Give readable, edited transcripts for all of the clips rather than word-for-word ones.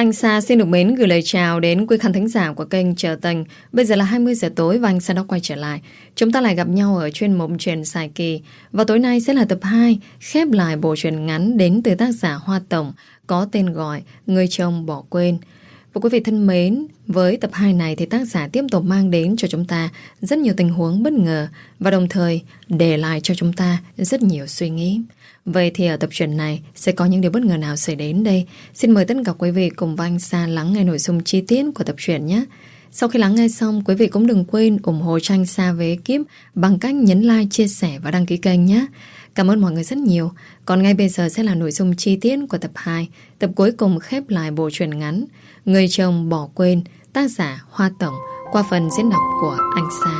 Anh Sa xin được mến gửi lời chào đến quý khán thính giả của kênh Chờ Tình. Bây giờ là 20 giờ tối và anh Sa đã quay trở lại. Chúng ta lại gặp nhau ở chuyên mục Truyện Dài Kỳ. Và tối nay sẽ là tập 2 khép lại bộ truyện ngắn đến từ tác giả Hoa Tổng có tên gọi Người Chồng Bỏ Quên. Và quý vị thân mến, với tập 2 này thì tác giả tiếp tục mang đến cho chúng ta rất nhiều tình huống bất ngờ và đồng thời để lại cho chúng ta rất nhiều suy nghĩ. Vậy thì ở tập truyện này sẽ có những điều bất ngờ nào xảy đến đây? Xin mời tất cả quý vị cùng với anh Sa lắng nghe nội dung chi tiết của tập truyện nhé. Sau khi lắng nghe xong, quý vị cũng đừng quên ủng hộ cho anh Sa với ekip bằng cách nhấn like, chia sẻ và đăng ký kênh nhé. Cảm ơn mọi người rất nhiều. Còn ngay bây giờ sẽ là nội dung chi tiết của tập 2, tập cuối cùng khép lại bộ truyện ngắn Người Chồng Bỏ Quên, tác giả Hoa Tổng qua phần diễn đọc của anh Sa.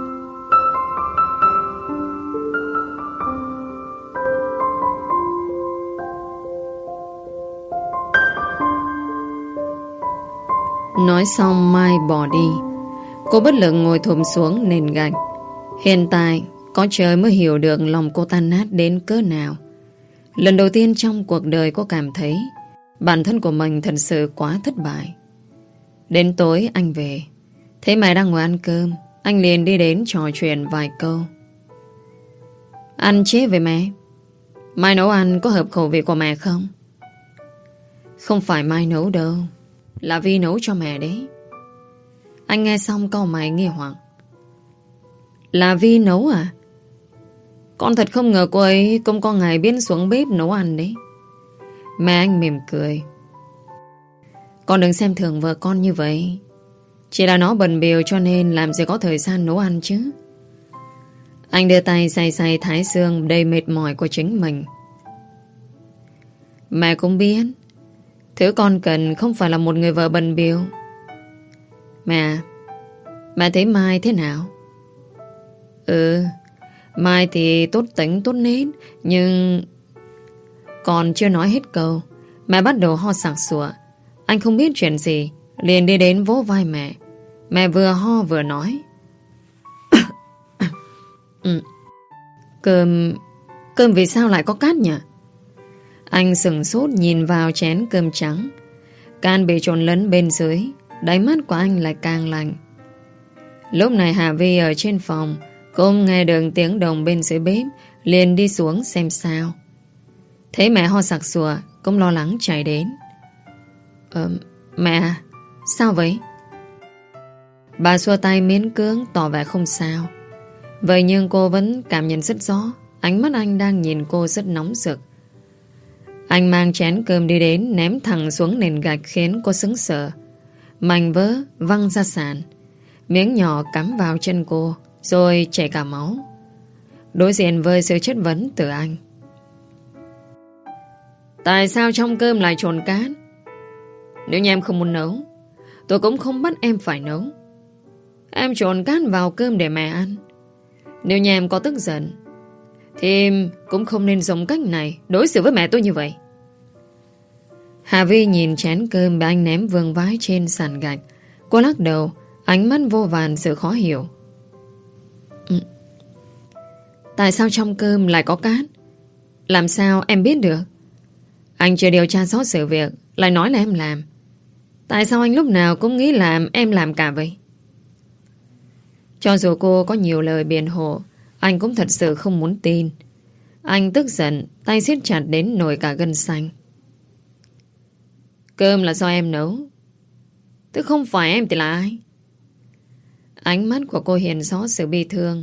Nói xong Mai bỏ đi. Cô bất lực ngồi thụp xuống nền gạch. Hiện tại có trời mới hiểu được lòng cô tan nát đến cỡ nào. Lần đầu tiên trong cuộc đời cô cảm thấy bản thân của mình thật sự quá thất bại. Đến tối anh về, thấy mẹ đang ngồi ăn cơm, anh liền đi đến trò chuyện vài câu. Ăn chế với mẹ. Mai nấu ăn có hợp khẩu vị của mẹ không? Không phải Mai nấu đâu, là Vi nấu cho mẹ đấy. Anh nghe xong câu mày nghi hoặc. Là Vi nấu à? Con thật không ngờ cô ấy cũng có ngày biến xuống bếp nấu ăn đấy. Mẹ anh mỉm cười. Con đừng xem thường vợ con như vậy. Chỉ là nó bận bịu cho nên làm gì có thời gian nấu ăn chứ. Anh đưa tay xay xay thái xương đầy mệt mỏi của chính mình. Mẹ cũng biết thứ con cần không phải là một người vợ bận bịu. Mẹ thấy Mai thế nào? Mai thì tốt tính tốt nết, nhưng... Còn chưa nói hết câu, mẹ bắt đầu ho sặc sụa. Anh không biết chuyện gì, liền đi đến vỗ vai mẹ. Mẹ vừa ho vừa nói. Cơm vì sao lại có cát nhỉ? Anh sửng sốt nhìn vào chén cơm trắng. Can bị trộn lẫn bên dưới. Đáy mắt của anh lại càng lạnh. Lúc này Hà Vi ở trên phòng, cô nghe được tiếng động bên dưới bếp, liền đi xuống xem sao. Thấy mẹ ho sặc sụa, cũng lo lắng chạy đến. Mẹ, sao vậy? Bà xua tay miễn cưỡng tỏ vẻ không sao. Vậy nhưng cô vẫn cảm nhận rất rõ ánh mắt anh đang nhìn cô rất nóng rực. Anh mang chén cơm đi đến, ném thẳng xuống nền gạch khiến cô sững sờ. Mảnh vỡ văng ra sàn. Miếng nhỏ cắm vào chân cô, rồi chảy cả máu. Đối diện với sự chất vấn từ anh. Tại sao trong cơm lại trộn cát? Nếu như em không muốn nấu, tôi cũng không bắt em phải nấu. Em trộn cát vào cơm để mẹ ăn. Nếu như em có tức giận thì em cũng không nên dùng cách này đối xử với mẹ tôi như vậy. Hà Vi nhìn chén cơm bị anh ném vương vãi trên sàn gạch. Cô lắc đầu, ánh mắt vô vàn sự khó hiểu. Tại sao trong cơm lại có cát? Làm sao em biết được? Anh chưa điều tra rõ sự việc, lại nói là em làm. Tại sao anh lúc nào cũng nghĩ là em làm cả vậy? Cho dù cô có nhiều lời biện hộ, anh cũng thật sự không muốn tin. Anh tức giận, tay siết chặt đến nổi cả gân xanh. Cơm là do em nấu. Thế không phải em thì là ai? Ánh mắt của cô hiện rõ sự bi thương.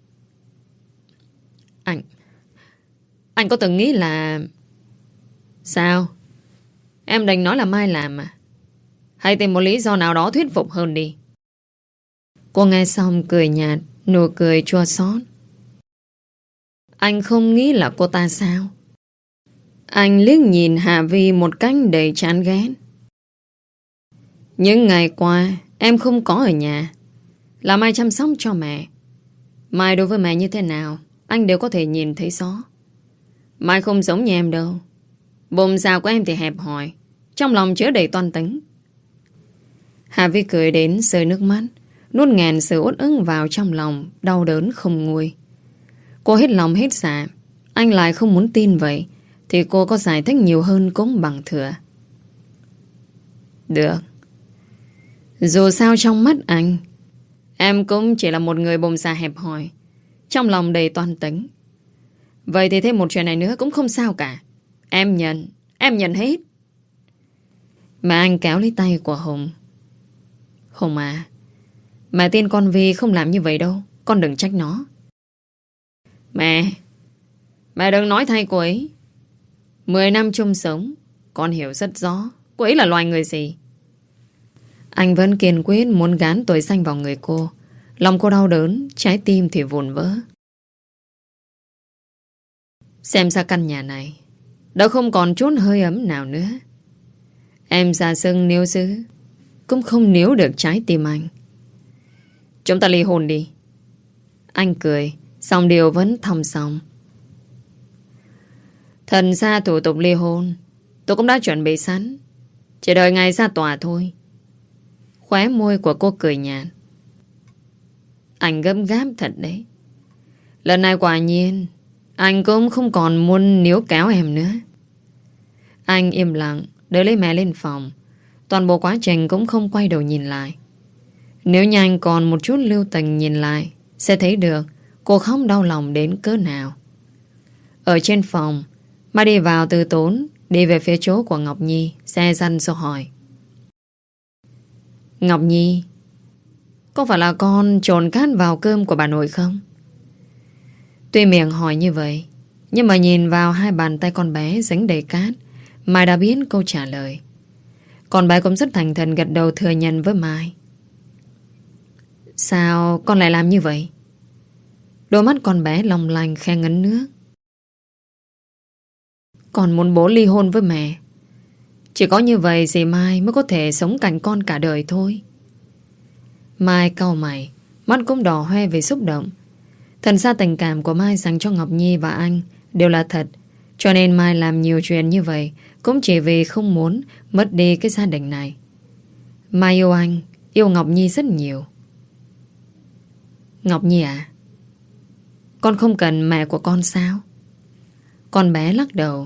Anh có từng nghĩ là... Sao? Em đành nói là Mai làm à? Hãy tìm một lý do nào đó thuyết phục hơn đi. Cô nghe xong cười nhạt, nụ cười chua xót. Anh không nghĩ là cô ta sao? Anh liếc nhìn Hà Vi một cách đầy chán ghét. Những ngày qua em không có ở nhà, là Mai chăm sóc cho mẹ. Mai đối với mẹ như thế nào anh đều có thể nhìn thấy rõ. Mai không giống như em đâu. Bụng dạ của em thì hẹp hòi, trong lòng chứa đầy toan tính. Hà Vi cười đến rơi nước mắt, nuốt nghẹn sự uất ức vào trong lòng, đau đớn không nguôi. Cô hết lòng hết dạ. Anh lại không muốn tin vậy, thì cô có giải thích nhiều hơn cũng bằng thừa. Được. Dù sao trong mắt anh, em cũng chỉ là một người bồng già hẹp hòi, trong lòng đầy toan tính. Vậy thì thêm một chuyện này nữa cũng không sao cả. Em nhận hết. Mà anh kéo lấy tay của Hùng. Hùng à, mẹ tin con Vi không làm như vậy đâu. Con đừng trách nó. Mẹ đừng nói thay cô ấy. 10 năm chung sống, con hiểu rất rõ cô ấy là loài người gì. Anh vẫn kiên quyết muốn gán tội danh vào người cô. Lòng cô đau đớn, trái tim thì vụn vỡ. Xem ra căn nhà này đã không còn chút hơi ấm nào nữa. Em ra sưng níu giữ cũng không níu được trái tim anh. Chúng ta ly hôn đi. Anh cười, xong điều vẫn thong song. Thật ra thủ tục ly hôn tôi cũng đã chuẩn bị sẵn, chỉ đợi ngày ra tòa thôi. Khóe môi của cô cười nhạt. Anh gấp gáp thật đấy. Lần này quả nhiên anh cũng không còn muốn níu kéo em nữa. Anh im lặng đỡ lấy mẹ lên phòng. Toàn bộ quá trình cũng không quay đầu nhìn lại. Nếu như anh còn một chút lưu tình nhìn lại, sẽ thấy được cô khóc đau lòng đến cỡ nào. Ở trên phòng, Mai đi vào từ tốn, đi về phía chỗ của Ngọc Nhi, xe răn rồi hỏi. Ngọc Nhi, có phải là con trộn cát vào cơm của bà nội không? Tuy miệng hỏi như vậy, nhưng mà nhìn vào hai bàn tay con bé dính đầy cát, Mai đã biết câu trả lời. Con bé cũng rất thành thật gật đầu thừa nhận với Mai. Sao con lại làm như vậy? Đôi mắt con bé long lanh khe ngấn nước. Con muốn bố ly hôn với mẹ. Chỉ có như vậy dì Mai mới có thể sống cạnh con cả đời thôi. Mai cau mày, mắt cũng đỏ hoe vì xúc động. Thật ra tình cảm của Mai dành cho Ngọc Nhi và anh đều là thật. Cho nên Mai làm nhiều chuyện như vậy cũng chỉ vì không muốn mất đi cái gia đình này. Mai yêu anh, yêu Ngọc Nhi rất nhiều. Ngọc Nhi à, con không cần mẹ của con sao? Con bé lắc đầu.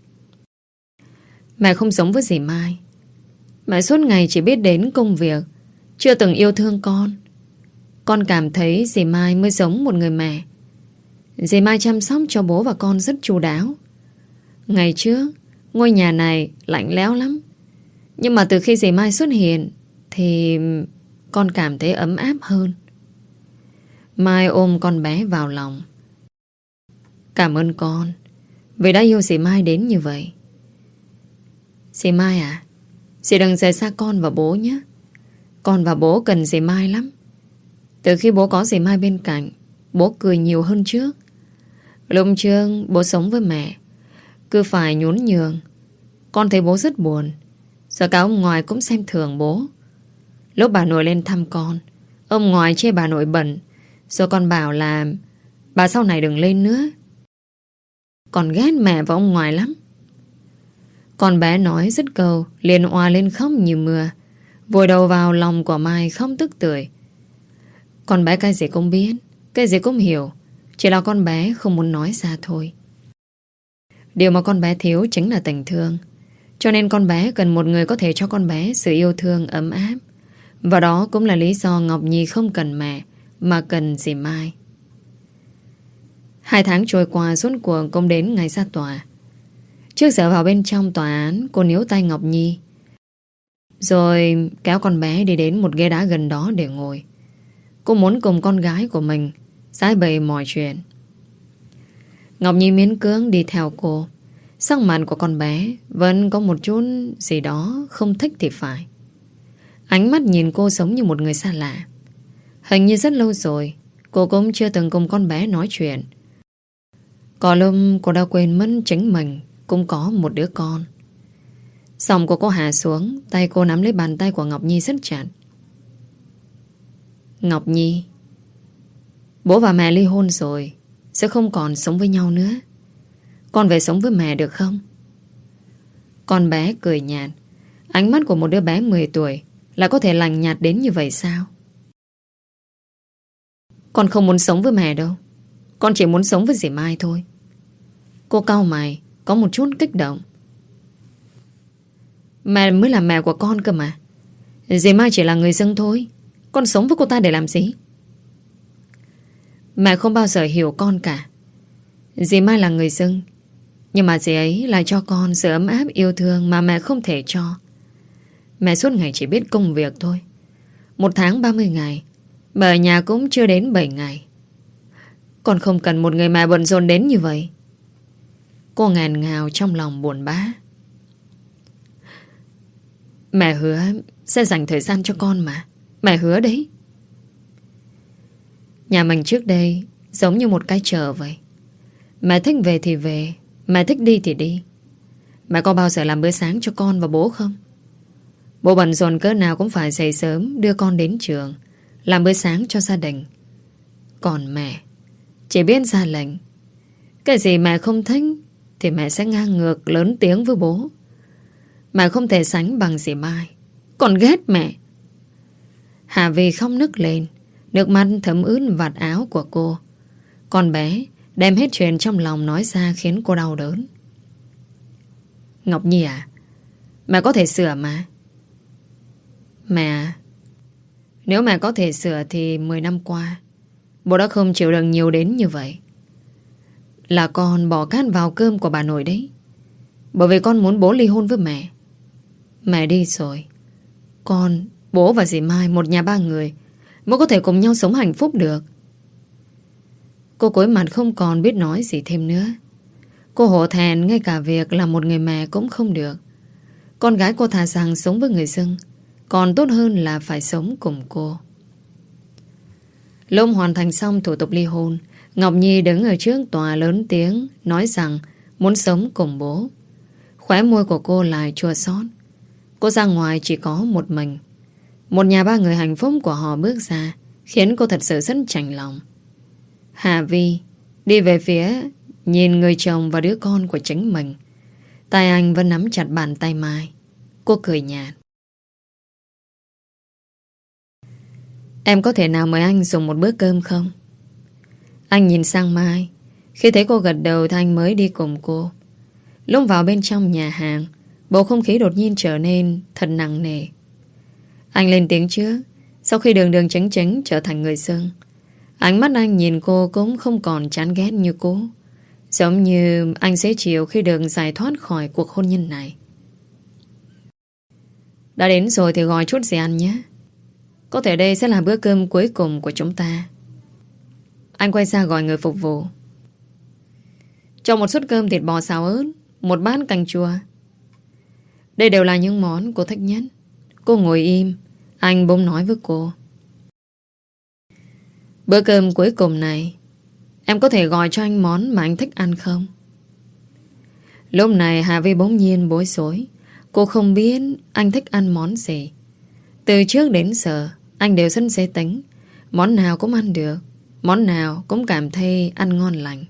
Mẹ không giống với dì Mai. Mẹ suốt ngày chỉ biết đến công việc, chưa từng yêu thương con. Con cảm thấy dì Mai mới giống một người mẹ. Dì Mai chăm sóc cho bố và con rất chu đáo. Ngày trước ngôi nhà này lạnh lẽo lắm, nhưng mà từ khi dì Mai xuất hiện thì con cảm thấy ấm áp hơn. Mai ôm con bé vào lòng. Cảm ơn con vì đã yêu dì Mai đến như vậy. Dì Mai à, dì đừng rời xa con và bố nhé. Con và bố cần dì Mai lắm. Từ khi bố có dì Mai bên cạnh, bố cười nhiều hơn trước. Lúc trước bố sống với mẹ, cứ phải nhún nhường. Con thấy bố rất buồn. Giờ cả ông ngoại cũng xem thường bố. Lúc bà nội lên thăm con, ông ngoại chê bà nội bẩn, rồi con bảo là bà sau này đừng lên nữa. Con ghét mẹ và ông ngoại lắm. Con bé nói dứt câu liền òa lên khóc như mưa, vùi đầu vào lòng của Mai khóc tức tưởi. Con bé cái gì cũng biết, cái gì cũng hiểu, chỉ là con bé không muốn nói ra thôi. Điều mà con bé thiếu chính là tình thương. Cho nên con bé cần một người có thể cho con bé sự yêu thương ấm áp. Và đó cũng là lý do Ngọc Nhi không cần mẹ, mà cần dì Mai. 2 tháng trôi qua, rốt cuộc cũng đến ngày ra tòa. Trước giờ vào bên trong tòa án, cô níu tay Ngọc Nhi, rồi kéo con bé đi đến một ghế đá gần đó để ngồi. Cô muốn cùng con gái của mình giải bày mọi chuyện. Ngọc Nhi miễn cưỡng đi theo cô. Sắc mặt của con bé vẫn có một chút gì đó không thích thì phải. Ánh mắt nhìn cô giống như một người xa lạ. Hình như rất lâu rồi cô cũng chưa từng cùng con bé nói chuyện. Có lúc cô đã quên mất chính mình cũng có một đứa con. Giọng của cô hạ xuống, tay cô nắm lấy bàn tay của Ngọc Nhi rất chặt. Ngọc Nhi, bố và mẹ ly hôn rồi, sẽ không còn sống với nhau nữa. Con về sống với mẹ được không? Con bé cười nhạt. Ánh mắt của một đứa bé 10 tuổi là có thể lạnh nhạt đến như vậy sao? Con không muốn sống với mẹ đâu. Con chỉ muốn sống với dì Mai thôi. Cô cau mày, có một chút kích động. Mẹ mới là mẹ của con cơ mà. Dì Mai chỉ là người dưng thôi. Con sống với cô ta để làm gì? Mẹ không bao giờ hiểu con cả. Dì Mai là người dưng, nhưng mà dì ấy lại cho con sự ấm áp yêu thương mà mẹ không thể cho. Mẹ suốt ngày chỉ biết công việc thôi. 1 tháng 30 ngày, mà ở nhà cũng chưa đến 7 ngày. Con không cần một người mẹ bận rộn đến như vậy. Cô ngàn ngào trong lòng buồn bã. Mẹ hứa sẽ dành thời gian cho con mà. Mẹ hứa đấy. Nhà mình trước đây giống như một cái chợ vậy. Mẹ thích về thì về, mẹ thích đi thì đi. Mẹ có bao giờ làm bữa sáng cho con và bố không? Bố bận rộn cỡ nào cũng phải dậy sớm đưa con đến trường, làm bữa sáng cho gia đình. Còn mẹ chỉ biết ra lệnh. Cái gì mẹ không thích thì mẹ sẽ ngang ngược lớn tiếng với bố. Mẹ không thể sánh bằng dì Mai. Còn ghét mẹ. Hà Vi khóc nức lên, nước mắt thấm ướt vạt áo của cô. Con bé đem hết chuyện trong lòng nói ra khiến cô đau đớn. Ngọc Nhi à, mẹ có thể sửa mà. Mẹ, nếu mẹ có thể sửa thì 10 năm qua bố đã không chịu đựng nhiều đến như vậy. Là con bỏ cát vào cơm của bà nội đấy. Bởi vì con muốn bố ly hôn với mẹ. Mẹ đi rồi, con, bố và dì Mai, một nhà 3 người mới có thể cùng nhau sống hạnh phúc được. Cô cúi mặt không còn biết nói gì thêm nữa. Cô hổ thẹn ngay cả việc là một người mẹ cũng không được. Con gái cô thà rằng sống với người dưng còn tốt hơn là phải sống cùng cô. Lúc hoàn thành xong thủ tục ly hôn, Ngọc Nhi đứng ở trước tòa lớn tiếng nói rằng muốn sống cùng bố. Khóe môi của cô lại chua xót. Cô ra ngoài chỉ có một mình. Một nhà 3 người hạnh phúc của họ bước ra khiến cô thật sự rất chạnh lòng. Hà Vi đi về phía nhìn người chồng và đứa con của chính mình. Tay anh vẫn nắm chặt bàn tay Mai. Cô cười nhạt. Em có thể nào mời anh dùng một bữa cơm không? Anh nhìn sang Mai. Khi thấy cô gật đầu thì anh mới đi cùng cô. Lúc vào bên trong nhà hàng, bầu không khí đột nhiên trở nên thật nặng nề. Anh lên tiếng trước. Sau khi đường đường chánh chánh trở thành người dưng, ánh mắt anh nhìn cô cũng không còn chán ghét như cũ. Giống như anh dễ chịu khi được giải thoát khỏi cuộc hôn nhân này. Đã đến rồi thì gọi chút gì ăn nhé. Có thể đây sẽ là bữa cơm cuối cùng của chúng ta. Anh quay ra gọi người phục vụ. Cho một suất cơm thịt bò xào ớt, một bát canh chua. Đây đều là những món cô thích nhất. Cô ngồi im. Anh bỗng nói với cô. Bữa cơm cuối cùng này, em có thể gọi cho anh món mà anh thích ăn không? Lúc này Hà Vi bỗng nhiên bối rối. Cô không biết anh thích ăn món gì. Từ trước đến giờ anh đều rất dễ tính. Món nào cũng ăn được, món nào cũng cảm thấy ăn ngon lành.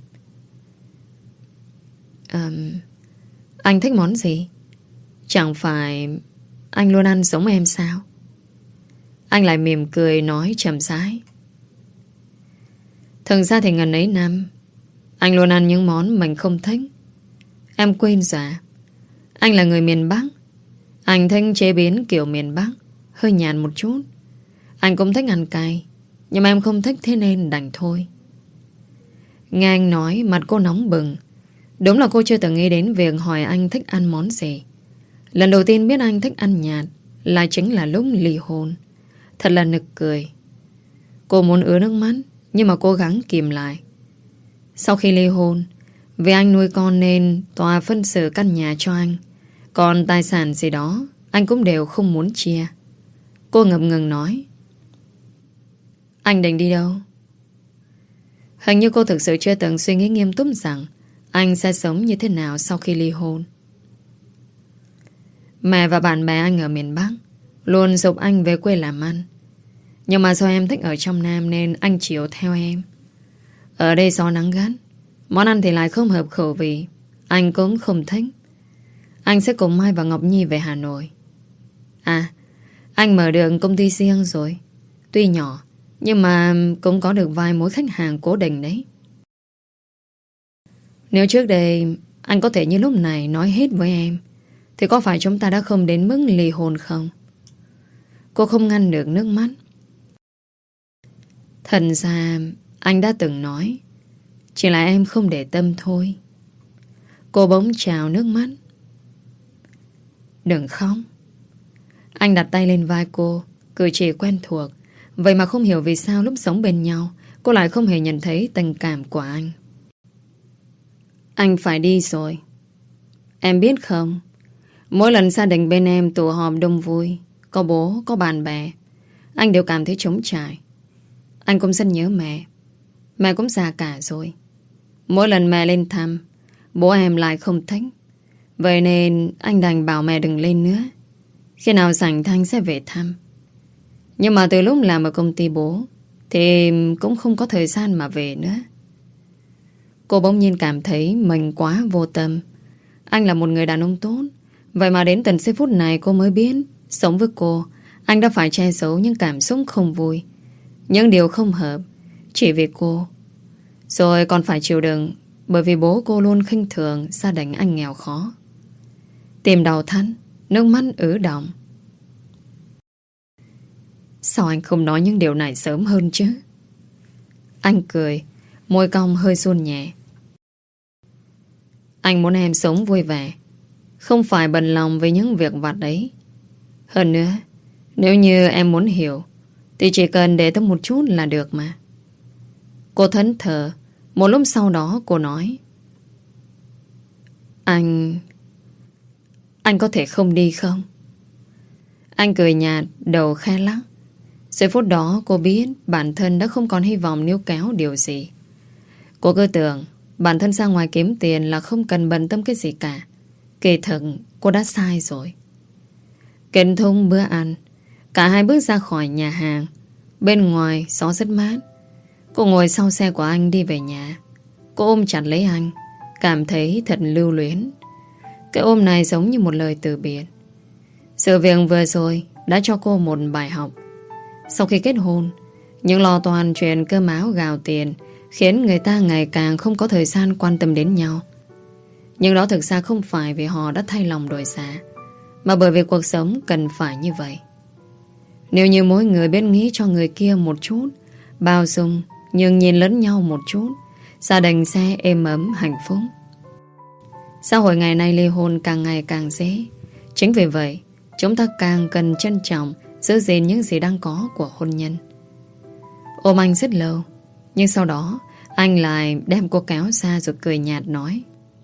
Anh thích món gì? Chẳng phải anh luôn ăn giống em sao? Anh lại mỉm cười nói chậm rãi. Thực ra thì ngần ấy năm anh luôn ăn những món mình không thích. Em quên dạ. Anh là người miền Bắc. Anh thích chế biến kiểu miền Bắc, hơi nhạt một chút. Anh cũng thích ăn cay, nhưng mà em không thích thế nên đành thôi. Nghe anh nói mặt cô nóng bừng. Đúng là cô chưa từng nghĩ đến việc hỏi anh thích ăn món gì. Lần đầu tiên biết anh thích ăn nhạt là chính là lúc ly hôn. Thật là nực cười. Cô muốn ứa nước mắt, nhưng mà cố gắng kìm lại. Sau khi ly hôn, vì anh nuôi con nên tòa phân xử căn nhà cho anh. Còn tài sản gì đó anh cũng đều không muốn chia. Cô ngập ngừng nói. Anh định đi đâu? Hình như cô thực sự chưa từng suy nghĩ nghiêm túc rằng anh sẽ sống như thế nào sau khi ly hôn. Mẹ và bạn bè anh ở miền Bắc luôn giục anh về quê làm ăn. Nhưng mà do em thích ở trong Nam nên anh chịu theo em. Ở đây gió nắng gắt, món ăn thì lại không hợp khẩu vị. Anh cũng không thích. Anh sẽ cùng Mai và Ngọc Nhi về Hà Nội. À, anh mở được công ty riêng rồi. Tuy nhỏ, nhưng mà cũng có được vài mối khách hàng cố định đấy. Nếu trước đây anh có thể như lúc này nói hết với em, thì có phải chúng ta đã không đến mức ly hôn không? Cô không ngăn được nước mắt. Thật ra anh đã từng nói, chỉ là em không để tâm thôi. Cô bỗng trào nước mắt. Đừng khóc. Anh đặt tay lên vai cô, cử chỉ quen thuộc. Vậy mà không hiểu vì sao lúc sống bên nhau cô lại không hề nhận thấy tình cảm của anh. Anh phải đi rồi. Em biết không, mỗi lần gia đình bên em tụ họp đông vui, có bố, có bạn bè, anh đều cảm thấy trống trải. Anh cũng rất nhớ mẹ. Mẹ cũng già cả rồi. Mỗi lần mẹ lên thăm, bố em lại không thích. Vậy nên anh đành bảo mẹ đừng lên nữa. Khi nào rảnh Thanh sẽ về thăm. Nhưng mà từ lúc làm ở công ty bố thì cũng không có thời gian mà về nữa. Cô bỗng nhiên cảm thấy mình quá vô tâm. Anh là một người đàn ông tốt. Vậy mà đến tận giây phút này cô mới biết, sống với cô, anh đã phải che giấu những cảm xúc không vui, những điều không hợp, chỉ vì cô. Rồi còn phải chịu đựng bởi vì bố cô luôn khinh thường gia đình anh nghèo khó. Tìm đầu thắt, nước mắt ứ đọng. Sao anh không nói những điều này sớm hơn chứ? Anh cười, môi cong hơi run nhẹ. Anh muốn em sống vui vẻ, không phải bận lòng với những việc vặt ấy. Hơn nữa, nếu như em muốn hiểu thì chỉ cần để tâm một chút là được mà. Cô thẫn thờ. Một lúc sau đó cô nói, Anh có thể không đi không? Anh cười nhạt, đầu khẽ lắc. Giây phút đó cô biết bản thân đã không còn hy vọng níu kéo điều gì. Cô cứ tưởng bản thân ra ngoài kiếm tiền là không cần bận tâm cái gì cả. Kỳ thực cô đã sai rồi. Kết thúc bữa ăn, cả hai bước ra khỏi nhà hàng. Bên ngoài gió rất mát. Cô ngồi sau xe của anh đi về nhà. Cô ôm chặt lấy anh, cảm thấy thật lưu luyến. Cái ôm này giống như một lời từ biệt. Sự việc vừa rồi đã cho cô một bài học. Sau khi kết hôn, những lo toan chuyện cơm áo gạo tiền khiến người ta ngày càng không có thời gian quan tâm đến nhau. Nhưng đó thực ra không phải vì họ đã thay lòng đổi dạ, mà bởi vì cuộc sống cần phải như vậy. Nếu như mỗi người biết nghĩ cho người kia một chút, bao dung, nhưng nhìn lẫn nhau một chút, gia đình sẽ êm ấm hạnh phúc. Xã hội ngày nay ly hôn càng ngày càng dễ. Chính vì vậy chúng ta càng cần trân trọng, giữ gìn những gì đang có của hôn nhân. Ôm anh rất lâu, nhưng sau đó anh lại đem cô kéo ra rồi cười nhạt nói,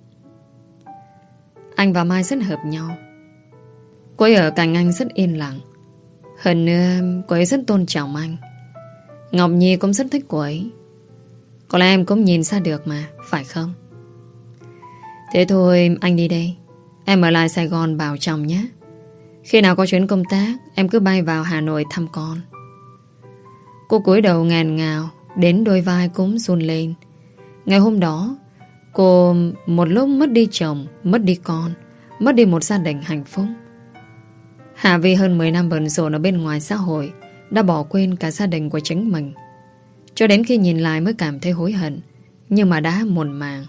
anh và Mai rất hợp nhau. Cô ấy ở cạnh anh rất yên lặng. Hơn nữa cô ấy rất tôn trọng anh. Ngọc Nhi cũng rất thích cô ấy. Có lẽ em cũng nhìn ra được mà, phải không? Thế thôi anh đi đây. Em ở lại Sài Gòn bảo chồng nhé. Khi nào có chuyến công tác em cứ bay vào Hà Nội thăm con. Cô cúi đầu ngàn ngào, đến đôi vai cũng run lên. Ngày hôm đó cô một lúc mất đi chồng, mất đi con, mất đi một gia đình hạnh phúc. Hà Vi hơn 10 năm bận rộn ở bên ngoài xã hội đã bỏ quên cả gia đình của chính mình. Cho đến khi nhìn lại mới cảm thấy hối hận, nhưng mà đã muộn màng.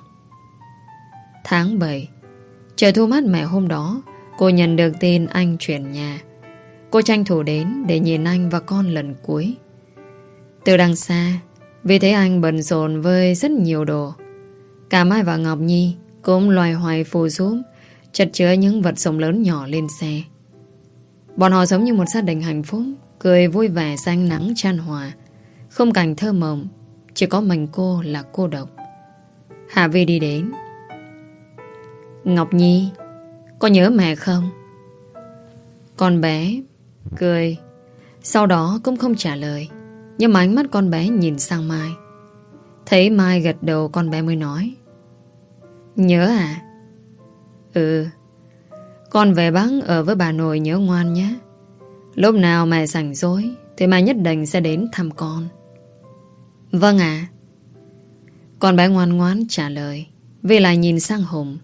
Tháng 7, trời thu mát mẻ hôm đó, cô nhận được tin anh chuyển nhà. Cô tranh thủ đến để nhìn anh và con lần cuối. Từ đằng xa, vì thấy anh bận rộn với rất nhiều đồ, cả Mai và Ngọc Nhi cũng loài hoài phù giúp, chật chứa những vật dụng lớn nhỏ lên xe. Bọn họ giống như một gia đình hạnh phúc, cười vui vẻ dưới ánh nắng chan hòa. Không cảnh thơ mộng, chỉ có mình cô là cô độc. Hà Vi đi đến. Ngọc Nhi, có nhớ mẹ không? Con bé cười, sau đó cũng không trả lời. Nhưng mà ánh mắt con bé nhìn sang Mai. Thấy Mai gật đầu, con bé mới nói, nhớ à? Ừ. Con về Bắc ở với bà nội nhớ ngoan nhé. Lúc nào mẹ rảnh rỗi thì mẹ nhất định sẽ đến thăm con. Vâng ạ. Con bé ngoan ngoãn trả lời, vì lại nhìn sang Hùng.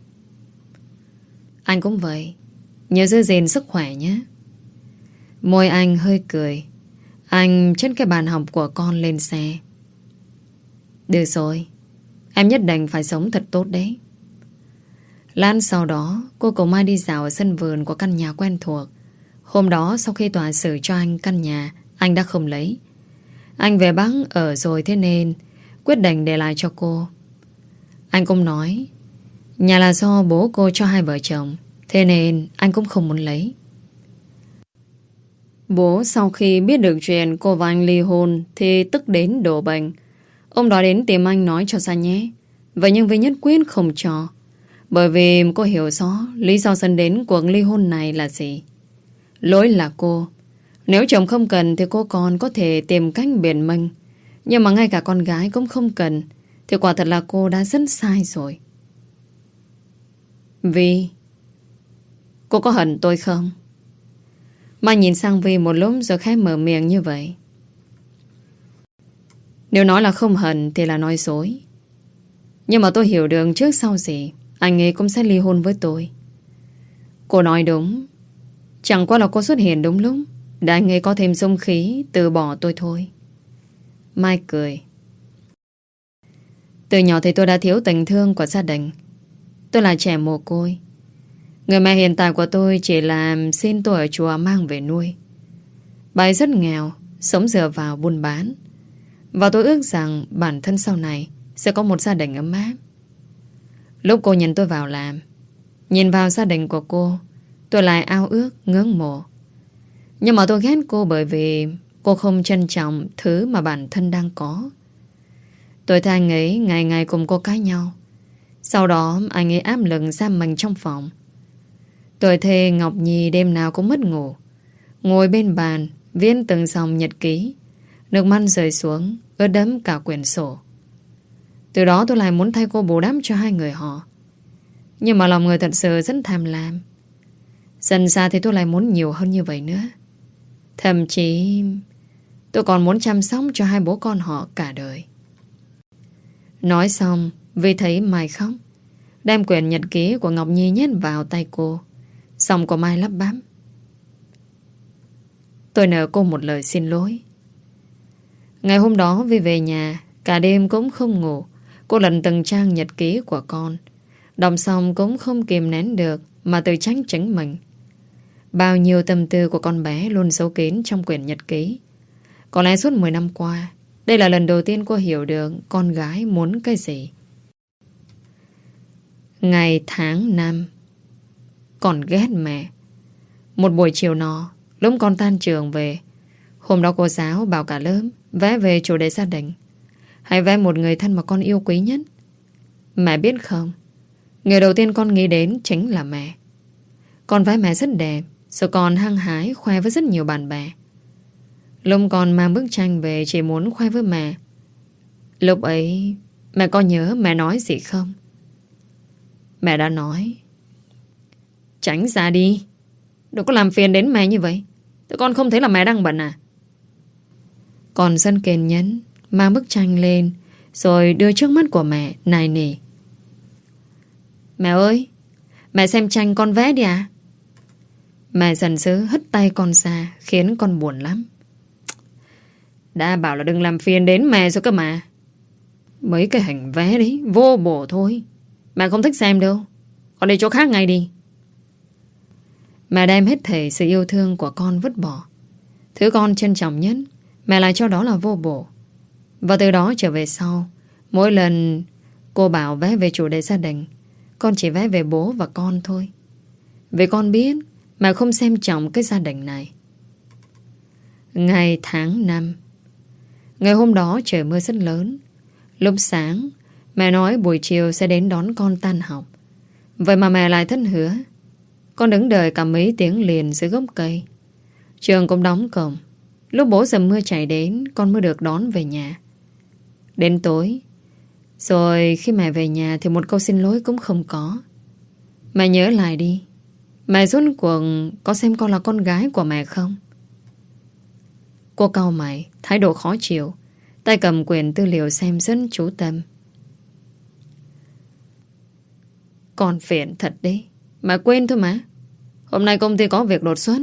Anh cũng vậy, nhớ giữ gìn sức khỏe nhé. Môi anh hơi cười. Anh chất cái bàn học của con lên xe. Được rồi, em nhất định phải sống thật tốt đấy. Lát sau đó cô cùng Mai đi dạo ở sân vườn của căn nhà quen thuộc. Hôm đó sau khi tòa xử cho anh căn nhà, anh đã không lấy. Anh về Bắc ở rồi, thế nên quyết định để lại cho cô. Anh cũng nói nhà là do bố cô cho hai vợ chồng, thế nên anh cũng không muốn lấy. Bố sau khi biết được chuyện cô và anh ly hôn thì tức đến đổ bệnh. Ông đó đến tìm anh nói cho ra nhé. Vậy nhưng Vi nhất quyết không cho. Bởi vì cô hiểu rõ lý do dẫn đến cuộc ly hôn này là gì. Lỗi là cô. Nếu chồng không cần thì cô còn có thể tìm cách biện minh. Nhưng mà ngay cả con gái cũng không cần thì quả thật là cô đã rất sai rồi. Vi, cô có hận tôi không? Mai nhìn sang Vi một lúc rồi khẽ mở miệng như vậy. Nếu nói là không hận thì là nói dối. Nhưng mà tôi hiểu được trước sau gì anh ấy cũng sẽ ly hôn với tôi. Cô nói đúng. Chẳng qua là cô xuất hiện đúng lúc để anh ấy có thêm dũng khí từ bỏ tôi thôi. Mai cười. Từ nhỏ thì tôi đã thiếu tình thương của gia đình. Tôi là trẻ mồ côi. Người mẹ hiện tại của tôi chỉ là xin tôi ở chùa mang về nuôi. Bà ấy rất nghèo, sống dựa vào buôn bán. Và tôi ước rằng bản thân sau này sẽ có một gia đình ấm áp. Lúc cô nhận tôi vào làm, nhìn vào gia đình của cô, tôi lại ao ước, ngưỡng mộ. Nhưng mà tôi ghét cô bởi vì cô không trân trọng thứ mà bản thân đang có. Tôi thấy anh ấy ngày ngày cùng cô cãi nhau. Sau đó anh ấy áp lực giam mình trong phòng. Tôi thấy Ngọc Nhi đêm nào cũng mất ngủ, ngồi bên bàn viết từng dòng nhật ký. Nước mắt rơi xuống, ướt đẫm cả quyển sổ. Từ đó tôi lại muốn thay cô bù đắp cho hai người họ. Nhưng mà lòng người thật sự rất tham lam. Dần ra thì tôi lại muốn nhiều hơn như vậy nữa. Thậm chí tôi còn muốn chăm sóc cho hai bố con họ cả đời. Nói xong, Vi thấy Mai khóc, đem quyển nhật ký của Ngọc Nhi nhét vào tay cô. Xong cô Mai lắp bắp. Tôi nợ cô một lời xin lỗi. Ngày hôm đó Vi về nhà, cả đêm cũng không ngủ. Cô lần từng trang nhật ký của con. Đọc xong cũng không kìm nén được mà tự trách chính mình. Bao nhiêu tâm tư của con bé luôn giấu kín trong quyển nhật ký. Có lẽ suốt 10 năm qua, đây là lần đầu tiên cô hiểu được con gái muốn cái gì. Ngày tháng năm. Còn ghét mẹ. Một buổi chiều nọ, lúc con tan trường về, hôm đó cô giáo bảo cả lớp vẽ về chủ đề gia đình. Hãy vẽ một người thân mà con yêu quý nhất. Mẹ biết không, người đầu tiên con nghĩ đến chính là mẹ. Con vẽ mẹ rất đẹp, rồi còn hăng hái khoe với rất nhiều bạn bè. Lúc con mang bức tranh về chỉ muốn khoe với mẹ. Lúc ấy mẹ có nhớ mẹ nói gì không? Mẹ đã nói: tránh ra đi, đừng có làm phiền đến mẹ như vậy. Tụi con không thấy là mẹ đang bận à? Còn dân kiên nhẫn mang bức tranh lên rồi đưa trước mắt của mẹ nài nỉ. Mẹ ơi, mẹ xem tranh con vẽ đi à? Mẹ giận dữ hất tay con ra, khiến con buồn lắm. Đã bảo là đừng làm phiền đến mẹ rồi cơ mà. Mấy cái hình vẽ đấy vô bổ thôi, mẹ không thích xem đâu. Con đi chỗ khác ngay đi. Mẹ đem hết thảy sự yêu thương của con vứt bỏ. Thứ con trân trọng nhất mẹ lại cho đó là vô bổ. Và từ đó trở về sau, mỗi lần cô bảo vẽ về chủ đề gia đình, con chỉ vẽ về bố và con thôi. Vì con biết mẹ không xem trọng cái gia đình này. Ngày tháng năm. Ngày hôm đó trời mưa rất lớn. Lúc sáng mẹ nói buổi chiều sẽ đến đón con tan học. Vậy mà mẹ lại thất hứa. Con đứng đợi cả mấy tiếng liền dưới gốc cây. Trường cũng đóng cổng. Lúc bố dầm mưa chạy đến, con mới được đón về nhà. Đến tối, rồi khi mẹ về nhà thì một câu xin lỗi cũng không có. Mẹ nhớ lại đi, mẹ rốt cuộc có xem con là con gái của mẹ không? Cô cau mày, thái độ khó chịu, tay cầm quyển tư liệu xem rất chú tâm. Con phiền thật đấy. Mẹ quên thôi mà. Hôm nay công ty có việc đột xuất.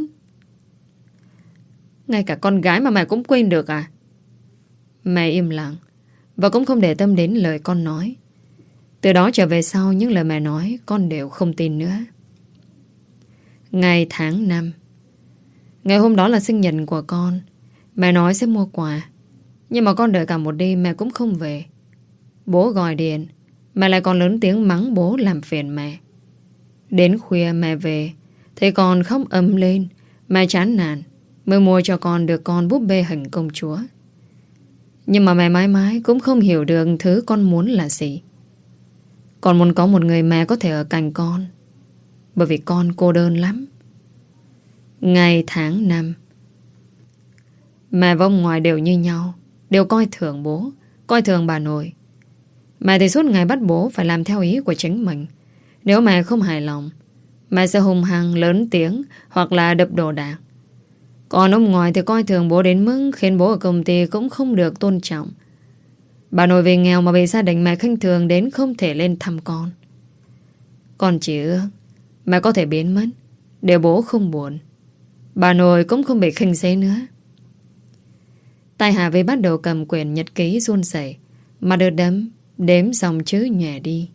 Ngay cả con gái mà mẹ cũng quên được à? Mẹ im lặng và cũng không để tâm đến lời con nói. Từ đó trở về sau, những lời mẹ nói con đều không tin nữa. Ngày tháng năm. Ngày hôm đó là sinh nhật của con. Mẹ nói sẽ mua quà. Nhưng mà con đợi cả một đêm mẹ cũng không về. Bố gọi điện, mẹ lại còn lớn tiếng mắng bố làm phiền mẹ. Đến khuya mẹ về, thấy con khóc ầm lên. Mẹ chán nản, mới mua cho con được con búp bê hình công chúa. Nhưng mà mẹ mãi mãi cũng không hiểu được thứ con muốn là gì. Con muốn có một người mẹ có thể ở cạnh con, bởi vì con cô đơn lắm. Ngày tháng năm, mẹ và ông ngoại đều như nhau, đều coi thường bố, coi thường bà nội. Mẹ thì suốt ngày bắt bố phải làm theo ý của chính mình. Nếu mẹ không hài lòng, mẹ sẽ hung hăng lớn tiếng hoặc là đập đồ đạc. Còn ông ngoại thì coi thường bố đến mức khiến bố ở công ty cũng không được tôn trọng. Bà nội vì nghèo mà bị gia đình mẹ khinh thường đến không thể lên thăm con. Con chỉ ước mẹ có thể biến mất để bố không buồn. Bà nội cũng không bị khinh dễ nữa. Tay Hà Vi bắt đầu cầm quyển nhật ký run rẩy, mà đưa đấm đếm dòng chữ nhẹ đi.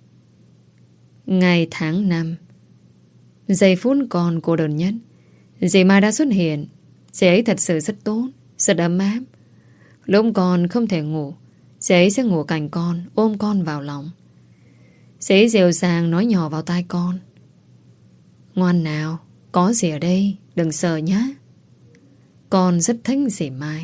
Ngày tháng năm, giây phút con cô đơn nhất, dì Mai đã xuất hiện. Dì ấy thật sự rất tốt, rất ấm áp. Lúc con không thể ngủ, dì ấy sẽ ngủ cạnh con, ôm con vào lòng. Dì ấy dịu dàng nói nhỏ vào tai con: ngoan nào, có dì ở đây, đừng sợ nhé. Con rất thích dì Mai.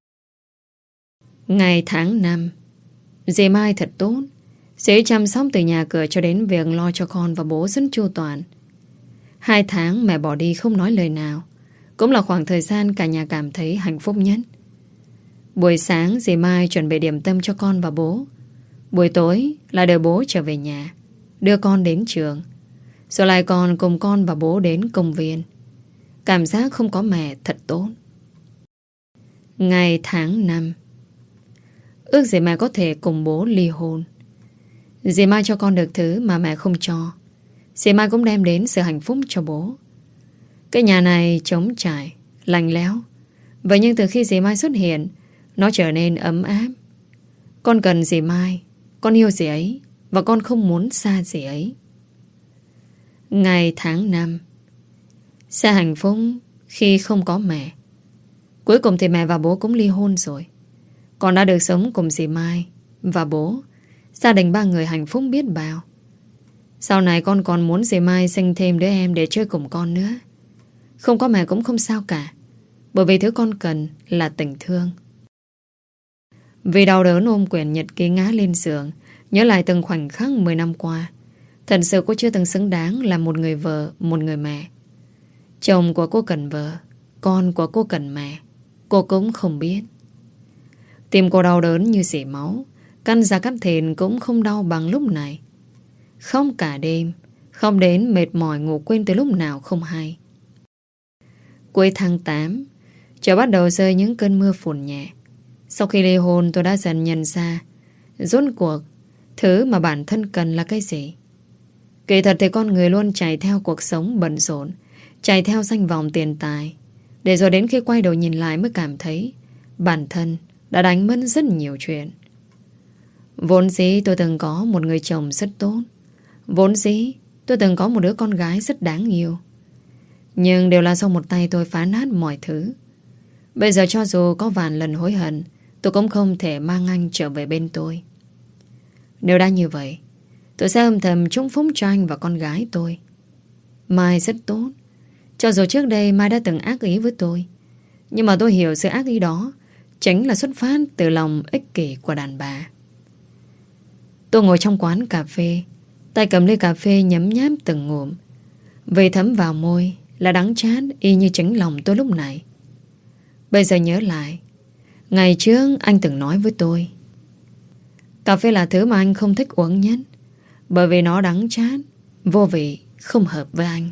Ngày tháng năm, dì Mai thật tốt. Dì ấy chăm sóc từ nhà cửa cho đến việc lo cho con và bố rất chu toàn. 2 tháng mẹ bỏ đi không nói lời nào, cũng là khoảng thời gian cả nhà cảm thấy hạnh phúc nhất. Buổi sáng dì Mai chuẩn bị điểm tâm cho con và bố. Buổi tối là đợi bố trở về nhà, đưa con đến trường, rồi lại còn cùng con và bố đến công viên. Cảm giác không có mẹ thật tốt. Ngày tháng năm, ước gì mẹ có thể cùng bố ly hôn. Dì Mai cho con được thứ mà mẹ không cho. Dì Mai cũng đem đến sự hạnh phúc cho bố. Cái nhà này trống trải, lạnh lẽo. Vậy nhưng từ khi dì Mai xuất hiện, nó trở nên ấm áp. Con cần dì Mai, con yêu dì ấy, và con không muốn xa dì ấy. Ngày tháng năm, sẽ hạnh phúc khi không có mẹ. Cuối cùng thì mẹ và bố cũng ly hôn rồi. Con đã được sống cùng dì Mai và bố. Gia đình 3 người hạnh phúc biết bao. Sau này con còn muốn dì Mai sinh thêm đứa em để chơi cùng con nữa. Không có mẹ cũng không sao cả, bởi vì thứ con cần là tình thương. Vì đau đớn ôm quyển nhật ký ngã lên giường, nhớ lại từng khoảnh khắc 10 năm qua. Thật sự cô chưa từng xứng đáng là một người vợ, một người mẹ. Chồng của cô cần vợ, con của cô cần mẹ. Cô cũng không biết. Tim cô đau đớn như rỉ máu. Căn ra cắt thịt cũng không đau bằng lúc này. Không cả đêm, không đến mệt mỏi ngủ quên tới lúc nào không hay. Cuối tháng 8, trời bắt đầu rơi những cơn mưa phùn nhẹ. Sau khi ly hôn tôi đã dần nhận ra rốt cuộc thứ mà bản thân cần là cái gì. Kỳ thật thì con người luôn chạy theo cuộc sống bận rộn, chạy theo danh vọng tiền tài, để rồi đến khi quay đầu nhìn lại mới cảm thấy bản thân đã đánh mất rất nhiều chuyện. Vốn dĩ tôi từng có một người chồng rất tốt. Vốn dĩ tôi từng có một đứa con gái rất đáng yêu. Nhưng đều là do một tay tôi phá nát mọi thứ. Bây giờ cho dù có vạn lần hối hận, tôi cũng không thể mang anh trở về bên tôi. Nếu đã như vậy, tôi sẽ âm thầm chúc phúc cho anh và con gái tôi. Mai rất tốt. Cho dù trước đây Mai đã từng ác ý với tôi, nhưng mà tôi hiểu sự ác ý đó chính là xuất phát từ lòng ích kỷ của đàn bà. Tôi ngồi trong quán cà phê, tay cầm ly cà phê nhấm nháp từng ngụm. Về thấm vào môi là đắng chát y như chính lòng tôi lúc này. Bây giờ nhớ lại, ngày trước anh từng nói với tôi, cà phê là thứ mà anh không thích uống nhất, bởi vì nó đắng chát, vô vị, không hợp với anh.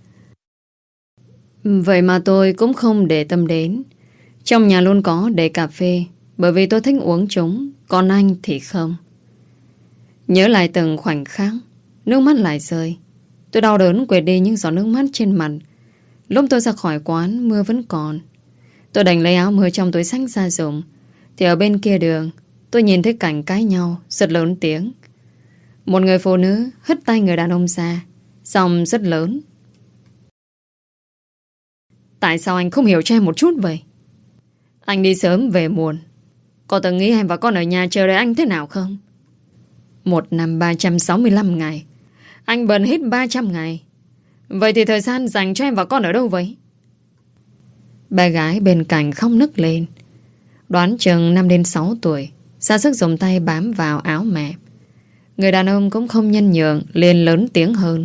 Vậy mà tôi cũng không để tâm đến. Trong nhà luôn có để cà phê, bởi vì tôi thích uống chúng, còn anh thì không. Nhớ lại từng khoảnh khắc, nước mắt lại rơi. Tôi đau đớn quệt đi những giọt nước mắt trên mặt. Lúc tôi ra khỏi quán, mưa vẫn còn. Tôi đành lấy áo mưa trong túi xách ra dùng. Thì ở bên kia đường, tôi nhìn thấy cảnh cãi nhau rất lớn tiếng. Một người phụ nữ hất tay người đàn ông ra, giọng rất lớn. Tại sao anh không hiểu cho em một chút vậy? Anh đi sớm về muộn, có từng nghĩ em và con ở nhà chờ đợi anh thế nào không? Một năm 365 ngày, anh bận hết 300 ngày. Vậy thì thời gian dành cho em và con ở đâu vậy? Bé gái bên cạnh khóc nức lên. Đoán chừng 5 đến 6 tuổi, ra sức dùng tay bám vào áo mẹ. Người đàn ông cũng không nhân nhượng, liền lớn tiếng hơn.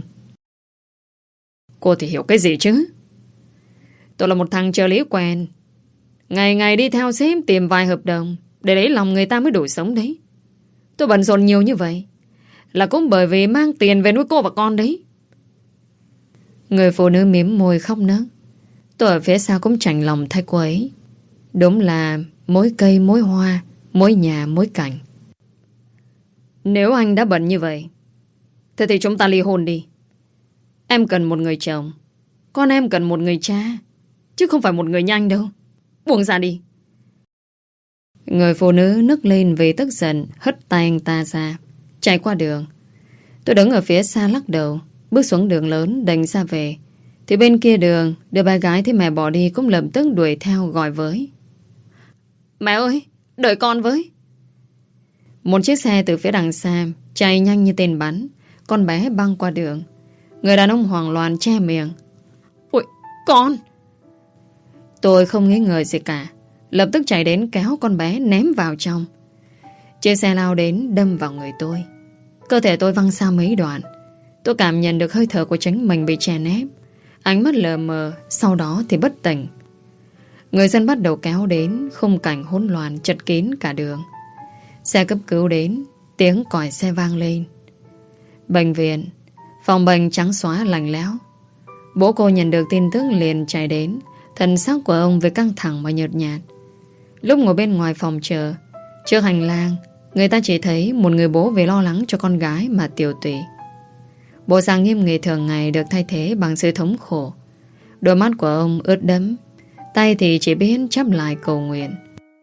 Cô thì hiểu cái gì chứ? Tôi là một thằng trợ lý quen, ngày ngày đi theo sếp tìm vài hợp đồng để lấy lòng người ta mới đủ sống đấy. Tôi bận rộn nhiều như vậy là cũng bởi vì mang tiền về nuôi cô và con đấy. Người phụ nữ mím môi khóc nấc. Tôi ở phía sau cũng chạnh lòng thay cô ấy. Đúng là mỗi cây mỗi hoa, mỗi nhà mỗi cảnh. Nếu anh đã bận như vậy, thế thì chúng ta ly hôn đi. Em cần một người chồng, con em cần một người cha, chứ không phải một người như anh đâu. Buông ra đi. Người phụ nữ nức lên vì tức giận, hất tay anh ta ra, chạy qua đường. Tôi đứng ở phía xa lắc đầu, bước xuống đường lớn định ra về. Thì bên kia đường, đứa bé gái thấy mẹ bỏ đi cũng lập tức đuổi theo gọi với. Mẹ ơi, đợi con với. Một chiếc xe từ phía đằng xa chạy nhanh như tên bắn. Con bé băng qua đường. Người đàn ông hoảng loạn che miệng. Ôi, con! Tôi không nghĩ ngợi gì cả, lập tức chạy đến kéo con bé ném vào trong. Chiếc xe lao đến đâm vào người tôi. Cơ thể tôi văng xa mấy đoạn. Tôi cảm nhận được hơi thở của chính mình bị chèn ép. Ánh mắt lờ mờ, sau đó thì bất tỉnh. Người dân bắt đầu kéo đến, khung cảnh hỗn loạn chật kín cả đường. Xe cấp cứu đến, tiếng còi xe vang lên. Bệnh viện, phòng bệnh trắng xóa lạnh lẽo. Bố cô nhận được tin tức liền chạy đến. Thần sắc của ông với căng thẳng và nhợt nhạt. Lúc ngồi bên ngoài phòng chờ, trước hành lang, người ta chỉ thấy một người bố vì lo lắng cho con gái mà tiều tụy. Bộ dạng nghiêm nghị thường ngày được thay thế bằng sự thống khổ. Đôi mắt của ông ướt đẫm, tay thì chỉ biết chắp lại cầu nguyện.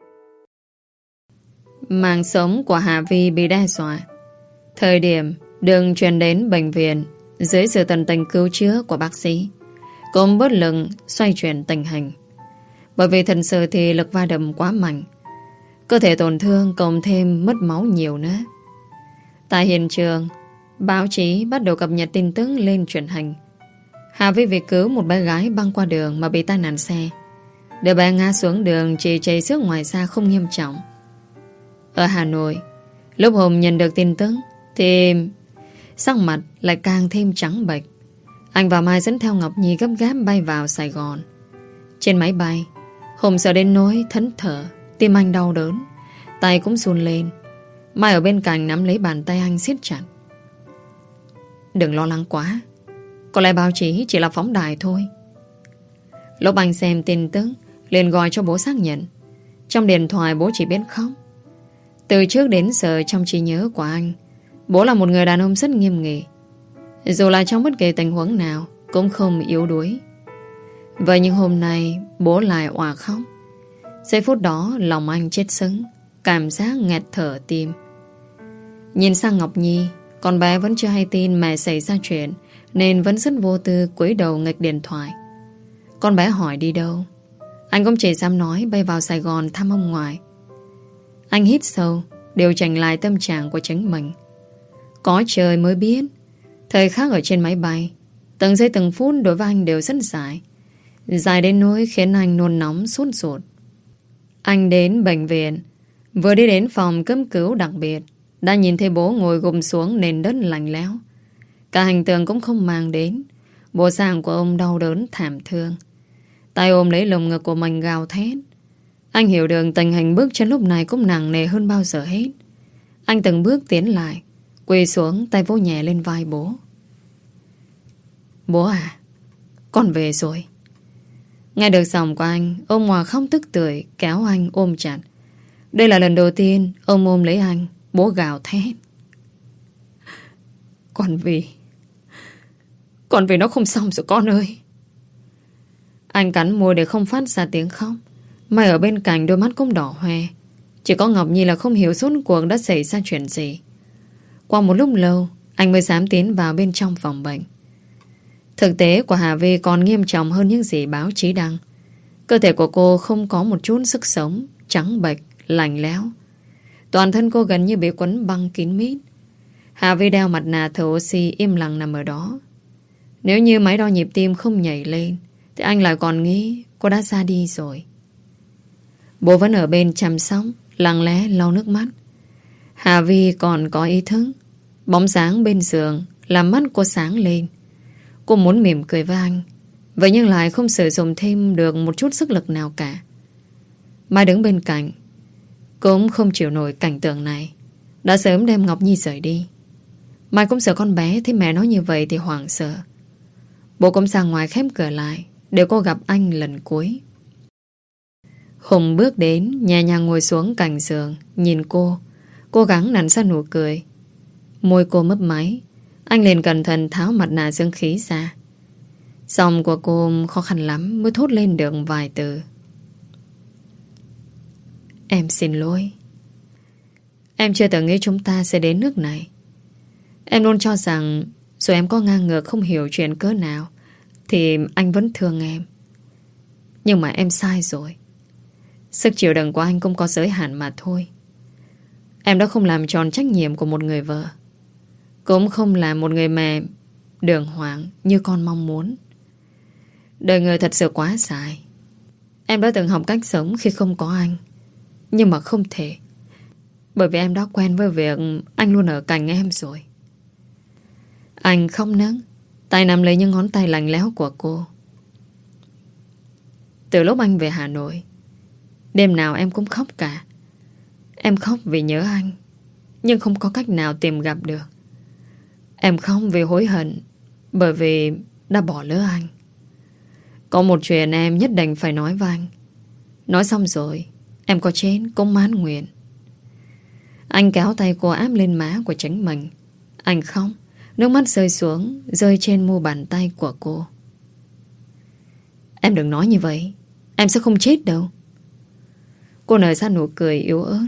Mạng sống của Hà Vi bị đe dọa. Thời điểm đường chuyển đến bệnh viện dưới sự tận tình cứu chữa của bác sĩ, cũng bất lực xoay chuyển tình hình. Bởi vì thật sự thì lực va đập quá mạnh, cơ thể tổn thương cộng thêm mất máu nhiều nữa. Tại hiện trường, báo chí bắt đầu cập nhật tin tức lên truyền hình. Hà Vi vì cứu một bé gái băng qua đường mà bị tai nạn xe. Đứa bé ngã xuống đường chỉ chảy xước ngoài da không nghiêm trọng. Ở Hà Nội, lúc Hùng nhận được tin tức thì sắc mặt lại càng thêm trắng bệch. Anh và Mai dẫn theo Ngọc Nhi gấp gáp bay vào Sài Gòn. Trên máy bay, Hùng sợ đến nỗi thẫn thờ, tim anh đau đớn, tay cũng run lên. Mai ở bên cạnh nắm lấy bàn tay anh siết chặt. Đừng lo lắng quá, có lẽ báo chí chỉ là phóng đài thôi. Lúc anh xem tin tức liền gọi cho bố xác nhận. Trong điện thoại bố chỉ biết khóc. Từ trước đến giờ trong trí nhớ của anh, bố là một người đàn ông rất nghiêm nghị. Dù là trong bất kỳ tình huống nào cũng không yếu đuối. Vậy nhưng hôm nay bố lại òa khóc. Giây phút đó lòng anh chết sững, cảm giác nghẹt thở tim. Nhìn sang Ngọc Nhi, con bé vẫn chưa hay tin mẹ xảy ra chuyện, nên vẫn rất vô tư cúi đầu nghịch điện thoại. Con bé hỏi đi đâu, anh cũng chỉ dám nói bay vào Sài Gòn thăm ông ngoại. Anh hít sâu, điều chỉnh lại tâm trạng của chính mình. Có trời mới biết, thời khắc ở trên máy bay, từng giây từng phút đối với anh đều rất dài. Dài đến nỗi khiến anh nôn nóng sốt ruột. Anh đến bệnh viện, vừa đi đến phòng cấp cứu đặc biệt, đã nhìn thấy bố ngồi gục xuống nền đất lạnh lẽo. Cả hành tường cũng không mang đến. Bộ dạng của ông đau đớn thảm thương, tay ôm lấy lồng ngực của mình gào thét. Anh hiểu được tình hình bước chân lúc này cũng nặng nề hơn bao giờ hết. Anh từng bước tiến lại, quỳ xuống tay vỗ nhẹ lên vai bố. Bố à, con về rồi. Nghe được giọng của anh, ông Hòa khóc tức tưởi kéo anh ôm chặt. Đây là lần đầu tiên ông ôm lấy anh. Bố gào thét. Con vì nó không xong rồi con ơi. Anh cắn môi để không phát ra tiếng khóc. Mai ở bên cạnh đôi mắt cũng đỏ hoe. Chỉ có Ngọc Nhi là không hiểu suốt cuộc đã xảy ra chuyện gì. Qua một lúc lâu, anh mới dám tiến vào bên trong phòng bệnh. Thực tế của Hà Vi còn nghiêm trọng hơn những gì báo chí đăng. Cơ thể của cô không có một chút sức sống, trắng bệch, lạnh lẽo. Toàn thân cô gần như bị quấn băng kín mít. Hà Vi đeo mặt nạ thở oxy im lặng nằm ở đó. Nếu như máy đo nhịp tim không nhảy lên thì anh lại còn nghĩ cô đã ra đi rồi. Bố vẫn ở bên chăm sóc, lặng lẽ lau nước mắt. Hà Vi còn có ý thức. Bóng sáng bên giường làm mắt cô sáng lên. Cô muốn mỉm cười với anh, vậy nhưng lại không sử dụng thêm được một chút sức lực nào cả. Mai đứng bên cạnh, cô cũng không chịu nổi cảnh tượng này, đã sớm đem Ngọc Nhi rời đi. Mai cũng sợ con bé thấy mẹ nói như vậy thì hoảng sợ. Bố cũng ra ngoài khép cửa lại để cô gặp anh lần cuối. Hùng bước đến, nhẹ nhàng ngồi xuống cạnh giường, nhìn cô, cố gắng nặn ra nụ cười. Môi cô mấp máy. Anh liền cẩn thận tháo mặt nạ dương khí ra. Giọng của cô khó khăn lắm mới thốt lên được vài từ. Em xin lỗi. Em chưa từng nghĩ chúng ta sẽ đến nước này. Em luôn cho rằng dù em có ngang ngược không hiểu chuyện cỡ nào thì anh vẫn thương em. Nhưng mà em sai rồi. Sức chịu đựng của anh cũng có giới hạn mà thôi. Em đã không làm tròn trách nhiệm của một người vợ, cũng không là một người mẹ đường hoàng như con mong muốn. Đời người thật sự quá dài. Em đã từng học cách sống khi không có anh, nhưng mà không thể, bởi vì em đã quen với việc anh luôn ở cạnh em rồi. Anh khóc nấc, tay nắm lấy những ngón tay lạnh lẽo của cô. Từ lúc anh về Hà Nội, đêm nào em cũng khóc cả. Em khóc vì nhớ anh, nhưng không có cách nào tìm gặp được. Em khóc vì hối hận, bởi vì đã bỏ lỡ anh. Có một chuyện em nhất định phải nói với anh. Nói xong rồi em có chết cũng mãn nguyện. Anh kéo tay cô áp lên má của chính mình. Anh khóc, nước mắt rơi xuống, rơi trên mu bàn tay của cô. Em đừng nói như vậy, em sẽ không chết đâu. Cô nở ra nụ cười yếu ớt.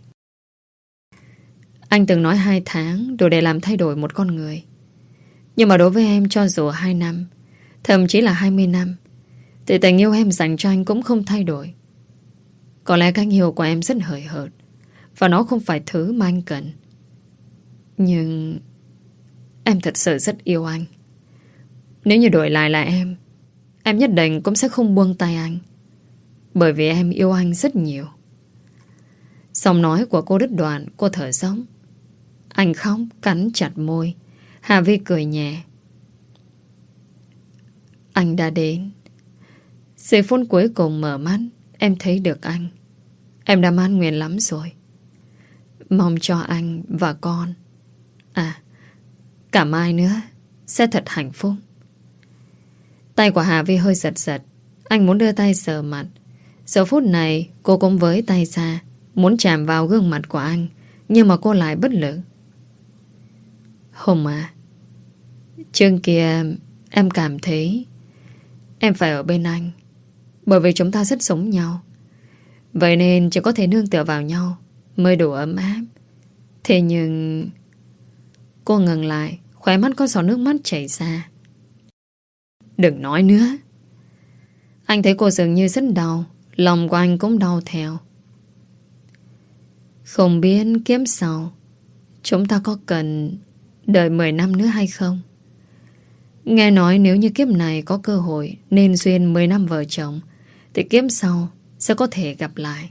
Anh từng nói 2 tháng đủ để làm thay đổi một con người. Nhưng mà đối với em, cho dù 2 năm, thậm chí là 20 năm, thì tình yêu em dành cho anh cũng không thay đổi. Có lẽ cách yêu của em rất hời hợt, và nó không phải thứ mà anh cần. Nhưng em thật sự rất yêu anh. Nếu như đổi lại là em nhất định cũng sẽ không buông tay anh, bởi vì em yêu anh rất nhiều. Giọng nói của cô đứt đoạn, cô thở dốc. Anh khóc, cắn chặt môi. Hà Vi cười nhẹ. Anh đã đến. Giây phút cuối cùng mở mắt, em thấy được anh. Em đã mãn nguyện lắm rồi. Mong cho anh và con, cả Mai nữa, sẽ thật hạnh phúc. Tay của Hà Vi hơi giật giật. Anh muốn đưa tay sờ mặt. Giờ phút này cô cũng với tay ra, muốn chạm vào gương mặt của anh, nhưng mà cô lại bất lực. Hùng à, trước kia em cảm thấy em phải ở bên anh, bởi vì chúng ta rất giống nhau. Vậy nên chỉ có thể nương tựa vào nhau mới đủ ấm áp. Thế nhưng... Cô ngừng lại, khóe mắt có giọt nước mắt chảy ra. Đừng nói nữa. Anh thấy cô dường như rất đau, lòng của anh cũng đau theo. Không biết kiếp sau chúng ta có cần đợi 10 năm nữa hay không? Nghe nói nếu như kiếp này có cơ hội nên duyên 10 năm vợ chồng, thì kiếp sau sẽ có thể gặp lại.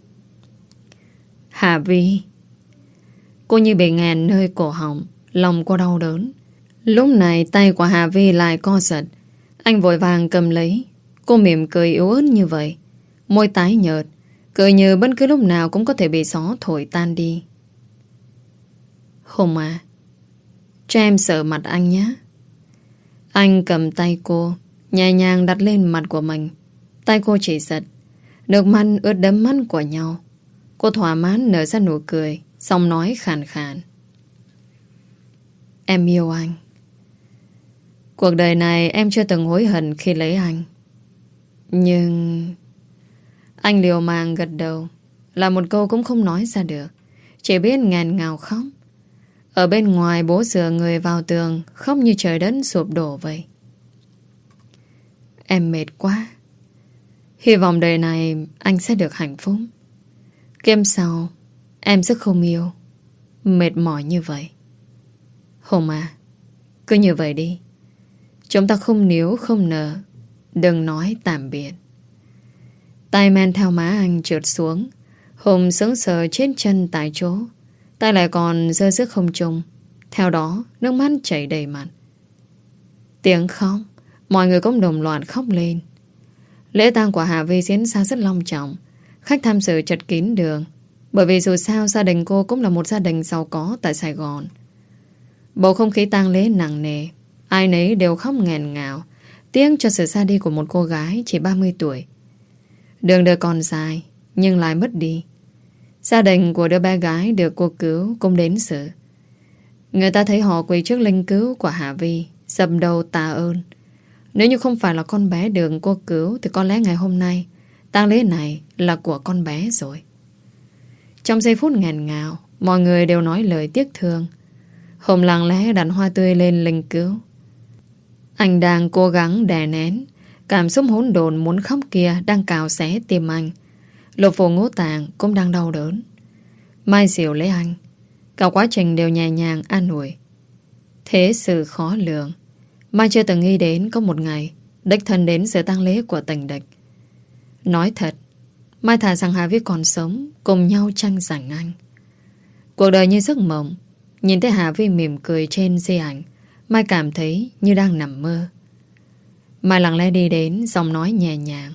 Hà Vi. Cô như bị nghẹn nơi cổ họng, lòng cô đau đớn. Lúc này tay của Hà Vi lại co giật. Anh vội vàng cầm lấy. Cô mỉm cười yếu ớt như vậy, môi tái nhợt, cười như bất cứ lúc nào cũng có thể bị gió thổi tan đi. Hùng à, cho em sờ mặt anh nhé. Anh cầm tay cô, nhẹ nhàng đặt lên mặt của mình. Tay cô chỉ giật, nước mắt ướt đẫm mắt của nhau. Cô thỏa mãn nở ra nụ cười, giọng nói khàn khàn. Em yêu anh. Cuộc đời này em chưa từng hối hận khi lấy anh. Nhưng... Anh liều mạng gật đầu, là một câu cũng không nói ra được, chỉ biết nghẹn ngào khóc. Ở bên ngoài bố dựa người vào tường, khóc như trời đất sụp đổ vậy. Em mệt quá. Hy vọng đời này anh sẽ được hạnh phúc. Kiếp sau em sẽ không yêu mệt mỏi như vậy. Hùng à, cứ như vậy đi. Chúng ta không níu không nở. Đừng nói tạm biệt. Tay men theo má anh trượt xuống. Hùng sững sờ chết chân tại chỗ. Tay lại còn rơi giữa không trung. Theo đó nước mắt chảy đầy mặt. Tiếng khóc. Mọi người cũng đồng loạt khóc lên. Lễ tang của Hà Vi diễn ra rất long trọng. Khách tham dự chật kín đường. Bởi vì dù sao gia đình cô cũng là một gia đình giàu có tại Sài Gòn. Bầu không khí tang lễ nặng nề. Ai nấy đều khóc nghẹn ngào, tiếc cho sự ra đi của một cô gái chỉ 30 tuổi. Đường đời còn dài, nhưng lại mất đi. Gia đình của đứa bé gái được cô cứu cũng đến sự. Người ta thấy họ quỳ trước linh cứu của Hà Vi, dập đầu tạ ơn. Nếu như không phải là con bé được cô cứu thì có lẽ ngày hôm nay tang lễ này là của con bé rồi. Trong giây phút nghẹn ngào, mọi người đều nói lời tiếc thương. Hùng lặng lẽ đặt hoa tươi lên linh cứu. Anh đang cố gắng đè nén cảm xúc hỗn độn muốn khóc kia đang cào xé tim anh. Lục phủ ngũ tạng cũng đang đau đớn. Mai dìu lấy anh. Cả quá trình đều nhẹ nhàng an ủi. Thế sự khó lường. Mai chưa từng nghĩ đến có một ngày đích thân đến sự tang lễ của tình địch. Nói thật, Mai thà rằng Hà Vi còn sống, cùng nhau tranh giành anh. Cuộc đời như giấc mộng. Nhìn thấy Hà Vi mỉm cười trên di ảnh, Mai cảm thấy như đang nằm mơ. Mai lặng lẽ đi đến, giọng nói nhẹ nhàng.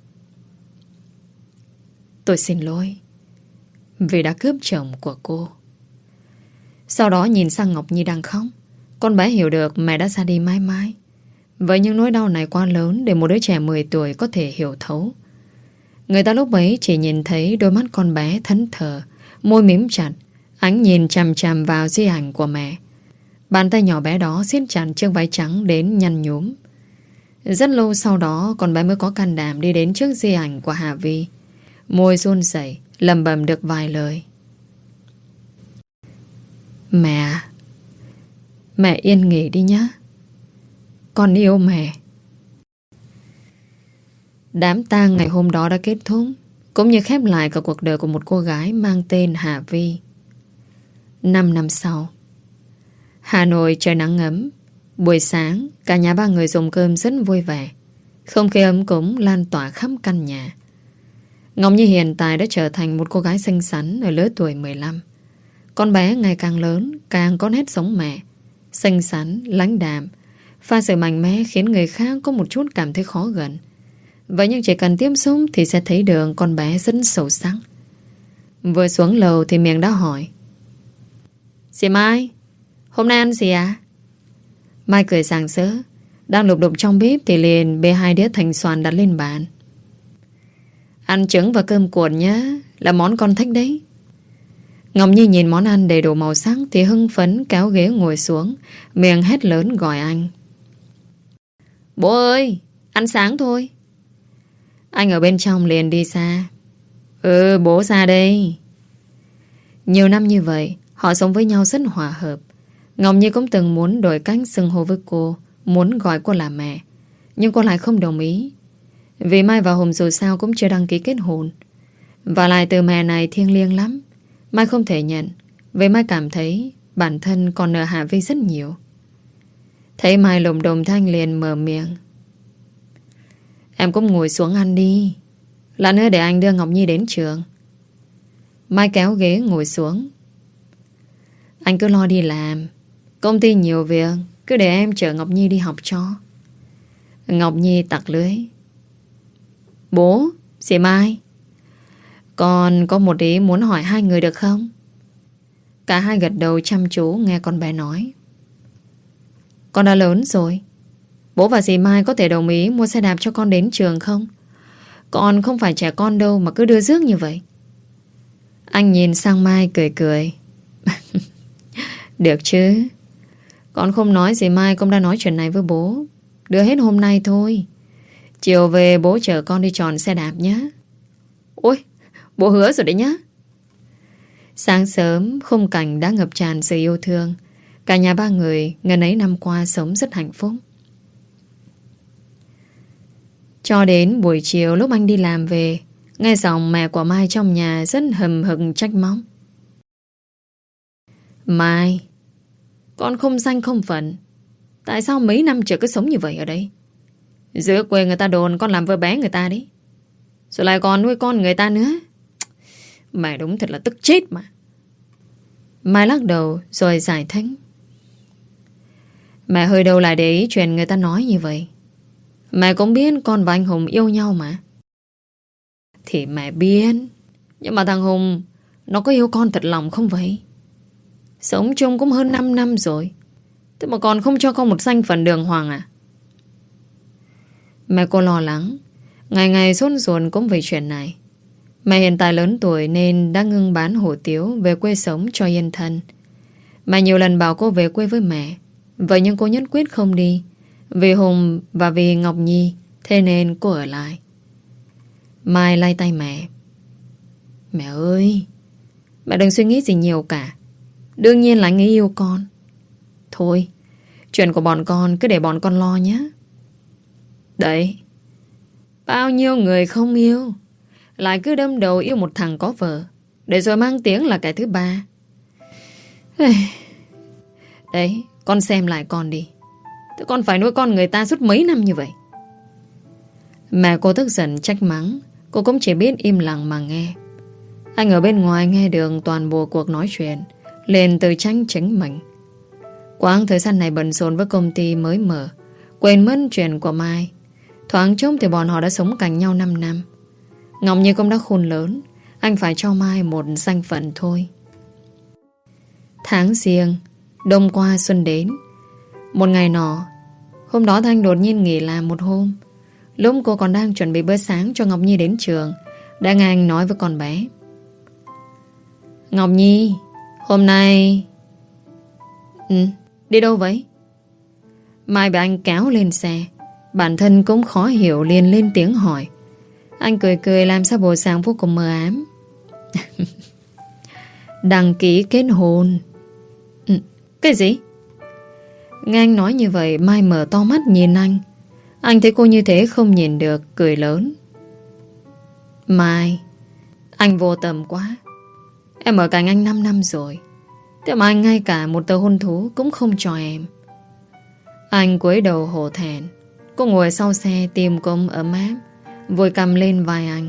Tôi xin lỗi vì đã cướp chồng của cô. Sau đó nhìn sang Ngọc Nhi đang khóc. Con bé hiểu được mẹ đã ra đi mãi mãi. Vậy nhưng nỗi đau này quá lớn để một đứa trẻ 10 tuổi có thể hiểu thấu. Người ta lúc ấy chỉ nhìn thấy đôi mắt con bé thẫn thờ, môi mím chặt, ánh nhìn chằm chằm vào di ảnh của mẹ. Bàn tay nhỏ bé đó siết chặt chiếc váy trắng đến nhăn nhúm. Rất lâu sau đó con bé mới có can đảm đi đến trước di ảnh của Hà Vi. Môi run rẩy lẩm bẩm được vài lời. Mẹ yên nghỉ đi nhé. Con yêu mẹ. Đám tang ngày hôm đó đã kết thúc, cũng như khép lại cả cuộc đời của một cô gái mang tên Hà Vi. 5 năm sau, Hà Nội trời nắng ấm. Buổi sáng, cả nhà ba người dùng cơm rất vui vẻ. Không khí ấm cúng lan tỏa khắp căn nhà. Ngọc Nhi hiện tại đã trở thành một cô gái xinh xắn ở lứa tuổi 15. Con bé ngày càng lớn, càng có nét giống mẹ. Xinh xắn, lãnh đạm, pha sự mạnh mẽ khiến người khác có một chút cảm thấy khó gần. Vậy nhưng chỉ cần tiếp xúc thì sẽ thấy được con bé rất sâu sắc. Vừa xuống lầu thì miệng đã hỏi. Chị Mai, hôm nay ăn gì à? Mai cười sảng sỡ. Đang lục đục trong bếp thì liền bê 2 đĩa thành xoàn đặt lên bàn. Ăn trứng và cơm cuộn nhé, là món con thích đấy. Ngọc Nhi nhìn món ăn đầy đủ màu sắc thì hưng phấn kéo ghế ngồi xuống, miệng hét lớn gọi anh. Bố ơi, ăn sáng thôi. Anh ở bên trong liền đi xa. Bố ra đây. Nhiều năm như vậy, họ sống với nhau rất hòa hợp. Ngọc Nhi cũng từng muốn đổi cách xưng hô với cô, muốn gọi cô là mẹ. Nhưng cô lại không đồng ý. Vì Mai và Hùng dù sao cũng chưa đăng ký kết hôn. Và lại từ mẹ này thiêng liêng lắm. Mai không thể nhận. Vì Mai cảm thấy bản thân còn nợ Hà Vi rất nhiều. Thấy Mai lồm đồm Thanh liền mở miệng. Em cũng ngồi xuống ăn đi. Lát nữa để anh đưa Ngọc Nhi đến trường. Mai kéo ghế ngồi xuống. Anh cứ lo đi làm. Công ty nhiều việc, cứ để em chở Ngọc Nhi đi học cho. Ngọc Nhi tặc lưới. Bố, chị Mai, con có một ý muốn hỏi hai người được không? Cả hai gật đầu chăm chú nghe con bé nói. Con đã lớn rồi. Bố và dì Mai có thể đồng ý mua xe đạp cho con đến trường không? Con không phải trẻ con đâu mà cứ đưa rước như vậy. Anh nhìn sang Mai cười cười. Được chứ. Con không nói gì Mai cũng đã nói chuyện này với bố. Đưa hết hôm nay thôi. Chiều về bố chở con đi tròn xe đạp nhé. Ôi, bố hứa rồi đấy nhá. Sáng sớm khung cảnh đã ngập tràn sự yêu thương. Cả nhà ba người ngần ấy năm qua sống rất hạnh phúc. Cho đến buổi chiều lúc anh đi làm về, nghe giọng mẹ của Mai trong nhà rất hầm hực trách móc. Mai, con không danh không phận, tại sao mấy năm trời cứ sống như vậy ở đây? Giữa quê người ta đồn con làm vợ bé người ta đấy, rồi lại còn nuôi con người ta nữa. Mẹ đúng thật là tức chết mà. Mai lắc đầu rồi giải thích. Mẹ hơi đâu lại để ý chuyện người ta nói như vậy. Mẹ cũng biết con và anh Hùng yêu nhau mà. Thì mẹ biết, nhưng mà thằng Hùng nó có yêu con thật lòng không vậy? Sống chung cũng hơn 5 năm rồi, thế mà còn không cho con một danh phận đường hoàng à? Mẹ cô lo lắng, ngày ngày sốt ruột cũng về chuyện này. Mẹ hiện tại lớn tuổi nên đã ngưng bán hủ tiếu về quê sống cho yên thân. Mẹ nhiều lần bảo cô về quê với mẹ, vậy nhưng cô nhất quyết không đi. Vì Hùng và vì Ngọc Nhi, thế nên cô ở lại. Mai lay tay mẹ. Mẹ ơi, mẹ đừng suy nghĩ gì nhiều cả. Đương nhiên là anh ấy yêu con. Thôi, chuyện của bọn con cứ để bọn con lo nhé. Đấy, bao nhiêu người không yêu, lại cứ đâm đầu yêu một thằng có vợ, để rồi mang tiếng là kẻ thứ ba. Đấy, con xem lại con đi. Thế con phải nuôi con người ta suốt mấy năm như vậy. Mẹ cô tức giận trách mắng. Cô cũng chỉ biết im lặng mà nghe. Anh ở bên ngoài nghe được toàn bộ cuộc nói chuyện, liền từ tranh chính mình. Quãng thời gian này bận rộn với công ty mới mở, quên mất chuyện của Mai. Thoáng chốc thì bọn họ đã sống cạnh nhau 5 năm. Ngọc Nhi cũng đã khôn lớn, anh phải cho Mai một danh phận thôi. Tháng Giêng, đông qua xuân đến. Một ngày nọ, hôm đó Thanh đột nhiên nghỉ làm một hôm. Lúc cô còn đang chuẩn bị bữa sáng cho Ngọc Nhi đến trường, đã nghe anh nói với con bé. Ngọc Nhi, hôm nay... đi đâu vậy? Mai bị anh kéo lên xe. Bản thân cũng khó hiểu liền lên tiếng hỏi. Anh cười cười làm sao bộ dạng vô cùng mờ ám. Đăng ký kết hôn. Cái gì? Nghe anh nói như vậy, Mai mở to mắt nhìn anh. Anh thấy cô như thế không nhìn được, cười lớn. Mai, anh vô tâm quá. Em ở cạnh anh 5 năm rồi, thế mà anh ngay cả một tờ hôn thú cũng không cho em. Anh cúi đầu hổ thẹn. Cô ngồi sau xe tìm cũng ấm áp, vội cầm lên vai anh.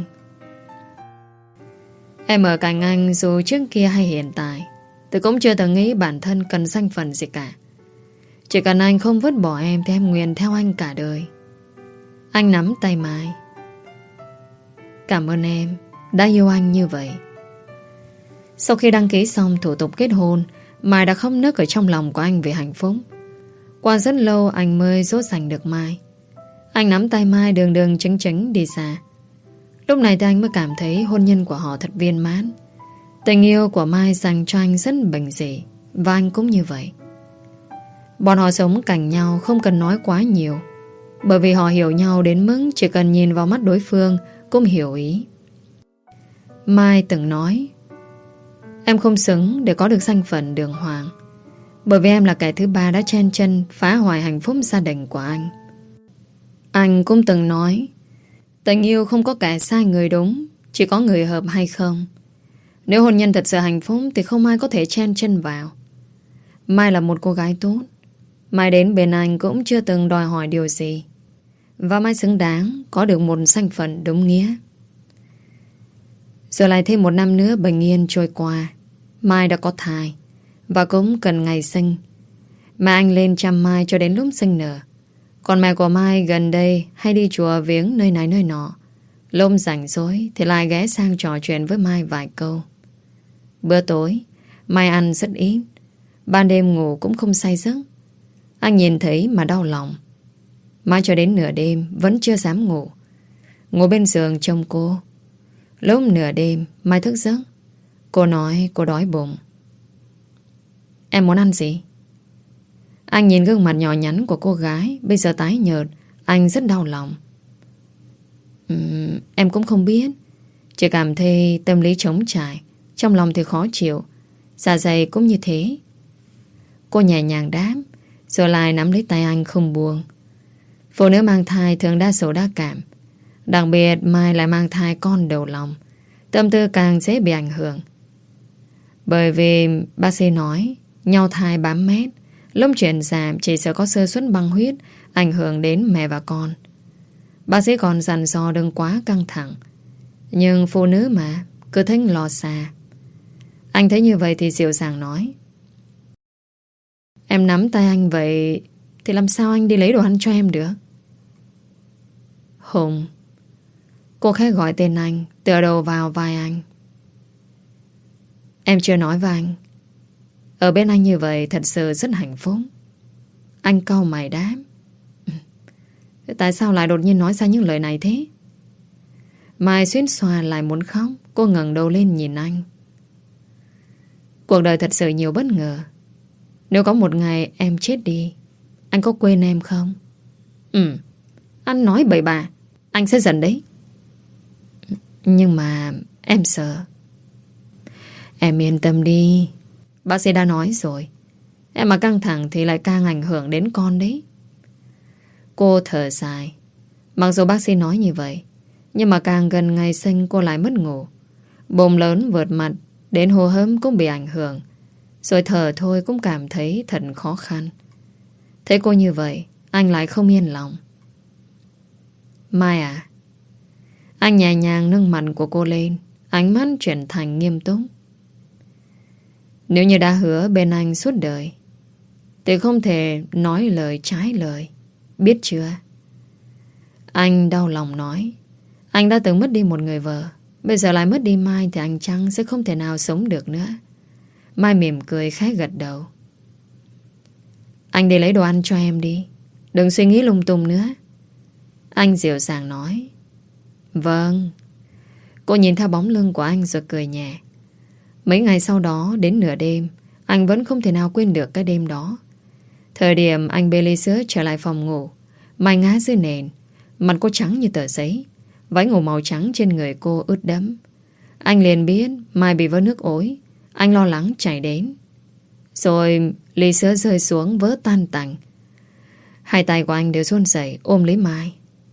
Em ở cạnh anh dù trước kia hay hiện tại, tôi cũng chưa từng nghĩ bản thân cần danh phận gì cả. Chỉ cần anh không vứt bỏ em thì em nguyện theo anh cả đời. Anh nắm tay Mai. Cảm ơn em đã yêu anh như vậy. Sau khi đăng ký xong thủ tục kết hôn, Mai đã khóc nức ở trong lòng của anh vì hạnh phúc. Qua rất lâu anh mới dỗ dành được Mai. Anh nắm tay Mai đường đường chính chính đi xa. Lúc này thì anh mới cảm thấy hôn nhân của họ thật viên mãn. Tình yêu của Mai dành cho anh rất bình dị, và anh cũng như vậy. Bọn họ sống cạnh nhau không cần nói quá nhiều, bởi vì họ hiểu nhau đến mức chỉ cần nhìn vào mắt đối phương cũng hiểu ý. Mai từng nói, em không xứng để có được danh phận đường hoàng, bởi vì em là kẻ thứ ba đã chen chân phá hoại hạnh phúc gia đình của anh. Anh cũng từng nói, tình yêu không có kẻ sai người đúng, chỉ có người hợp hay không. Nếu hôn nhân thật sự hạnh phúc thì không ai có thể chen chân vào. Mai là một cô gái tốt. Mai đến bên anh cũng chưa từng đòi hỏi điều gì, và Mai xứng đáng có được một danh phận đúng nghĩa. Giờ lại thêm 1 năm nữa bình yên trôi qua. Mai đã có thai và cũng cần ngày sinh. Mà anh lên chăm Mai cho đến lúc sinh nở. Còn mẹ của Mai gần đây hay đi chùa viếng nơi này nơi nọ. Lúc rảnh rỗi thì lại ghé sang trò chuyện với Mai vài câu. Bữa tối Mai ăn rất ít, ban đêm ngủ cũng không say giấc. Anh nhìn thấy mà đau lòng. Mai cho đến nửa đêm vẫn chưa dám ngủ, ngồi bên giường trông cô. Lúc nửa đêm Mai thức giấc. Cô nói cô đói bụng. Em muốn ăn gì? Anh nhìn gương mặt nhỏ nhắn của cô gái bây giờ tái nhợt, anh rất đau lòng. Em cũng không biết, chỉ cảm thấy tâm lý trống trải, trong lòng thì khó chịu, dạ dày cũng như thế. Cô nhẹ nhàng đáp, rồi lại nắm lấy tay anh không buông. Phụ nữ mang thai thường đa số đa cảm, Đặc biệt Mai lại mang thai con đầu lòng, tâm tư càng dễ bị ảnh hưởng. Bởi vì bác sĩ nói nhau thai bám mét, lúc chuyển giảm chỉ sợ có sơ suất băng huyết ảnh hưởng đến mẹ và con. Bác sĩ còn dặn dò đừng quá căng thẳng, nhưng phụ nữ mà cứ thích lo xa. Anh thấy như vậy thì dịu dàng nói: Em nắm tay anh vậy thì làm sao anh đi lấy đồ ăn cho em được? Hùng. Cô khẽ gọi tên anh, tựa đầu vào vai anh. Em chưa nói với anh, ở bên anh như vậy thật sự rất hạnh phúc. Anh cau mày đáp: Tại sao lại đột nhiên nói ra những lời này thế? Mai xuyến xoa lại muốn khóc. Cô ngẩng đầu lên nhìn anh. Cuộc đời thật sự nhiều bất ngờ. Nếu có một ngày em chết đi, anh có quên em không? Anh nói bậy bạ, anh sẽ giận đấy. Nhưng mà em sợ. Em yên tâm đi, bác sĩ đã nói rồi, em mà căng thẳng thì lại càng ảnh hưởng đến con đấy. Cô thở dài. Mặc dù bác sĩ nói như vậy, nhưng mà càng gần ngày sinh cô lại mất ngủ. Bụng lớn vượt mặt, đến hô hấp cũng bị ảnh hưởng. Rồi thở thôi cũng cảm thấy thật khó khăn. Thấy cô như vậy, anh lại không yên lòng. Mai à? Anh nhẹ nhàng nâng mặt của cô lên, ánh mắt chuyển thành nghiêm túc. Nếu như đã hứa bên anh suốt đời thì không thể nói lời trái lời, biết chưa? Anh đau lòng nói. Anh đã từng mất đi một người vợ, bây giờ lại mất đi Mai thì anh chăng sẽ không thể nào sống được nữa. Mai mỉm cười khẽ gật đầu. Anh đi lấy đồ ăn cho em đi, đừng suy nghĩ lung tung nữa. Anh dịu dàng nói. Vâng. Cô nhìn theo bóng lưng của anh rồi cười nhẹ. Mấy ngày sau đó đến nửa đêm, anh vẫn không thể nào quên được cái đêm đó. Thời điểm anh bê ly sữa trở lại phòng ngủ, Mai ngã dưới nền, mặt cô trắng như tờ giấy, váy ngủ màu trắng trên người cô ướt đẫm. Anh liền biết Mai bị vỡ nước ối. Anh lo lắng chạy đến. Rồi ly sữa rơi xuống vỡ tan tành. Hai tay của anh đều run rẩy ôm lấy Mai.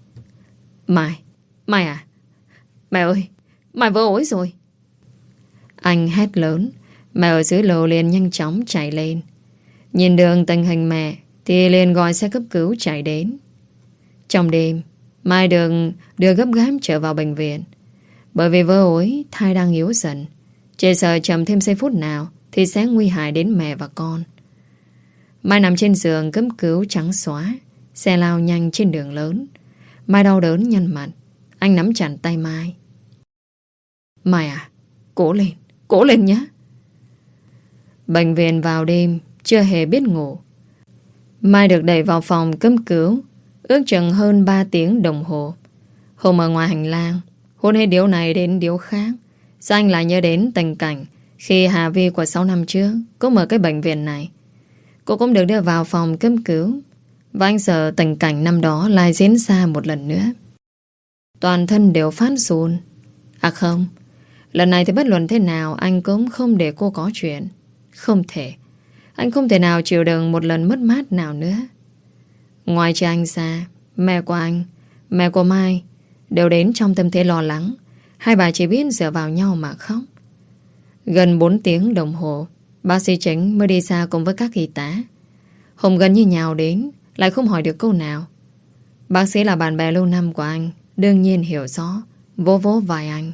Mai à? Mẹ ơi, Mai vỡ ối rồi. Anh hét lớn. Mẹ ở dưới lầu liền nhanh chóng chạy lên. Nhìn đường tình hình mẹ thì liền gọi xe cấp cứu chạy đến. Trong đêm, Mai được đưa gấp gáp trở vào bệnh viện. Bởi vì vỡ ối, thai đang yếu dần, chỉ sợ chậm thêm giây phút nào thì sẽ nguy hại đến mẹ và con. Mai nằm trên giường cấp cứu trắng xóa. Xe lao nhanh trên đường lớn. Mai đau đớn nhăn mặt. Anh nắm chặt tay Mai. Mai à, cố lên nhé. Bệnh viện vào đêm, chưa hề biết ngủ. Mai được đẩy vào phòng cấp cứu, ước chừng hơn 3 tiếng đồng hồ. Hùng ở ngoài hành lang, hôn hết điếu này đến điếu khác. Sao anh lại nhớ đến tình cảnh khi Hà Vi của 6 năm trước cũng ở cái bệnh viện này. Cô cũng được đưa vào phòng cấp cứu. Và anh sợ tình cảnh năm đó lại diễn ra một lần nữa. Toàn thân đều phát run. À không, lần này thì bất luận thế nào anh cũng không để cô có chuyện. Không thể. Anh không thể nào chịu đựng một lần mất mát nào nữa. Ngoài cha anh ra, mẹ của anh, mẹ của Mai đều đến trong tâm thế lo lắng. Hai bà chỉ biết dựa vào nhau mà khóc. Gần 4 tiếng đồng hồ, bác sĩ chính mới đi xa cùng với các y tá. Hùng gần như nhào đến, lại không hỏi được câu nào. Bác sĩ là bạn bè lâu năm của anh, đương nhiên hiểu rõ, vỗ vỗ vai anh.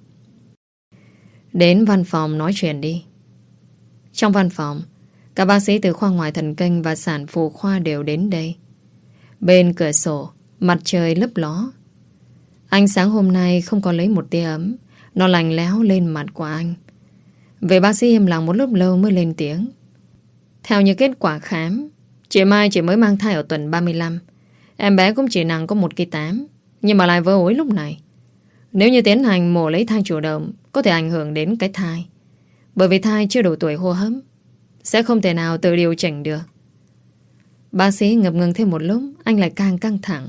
Đến văn phòng nói chuyện đi. Trong văn phòng, các bác sĩ từ khoa ngoại thần kinh và sản phụ khoa đều đến đây. Bên cửa sổ, mặt trời lấp ló. Ánh sáng hôm nay không còn lấy một tia ấm, nó lạnh lẽo lên mặt của anh. Vậy bác sĩ im lặng một lúc lâu mới lên tiếng. Theo như kết quả khám, chị Mai chỉ mới mang thai ở tuần 35. Em bé cũng chỉ nặng có 1,8 kg, nhưng mà lại vỡ ối lúc này. Nếu như tiến hành mổ lấy thai chủ động, có thể ảnh hưởng đến cái thai. Bởi vì thai chưa đủ tuổi hô hấp, sẽ không thể nào tự điều chỉnh được. Bác sĩ ngập ngừng thêm một lúc, anh lại càng căng thẳng.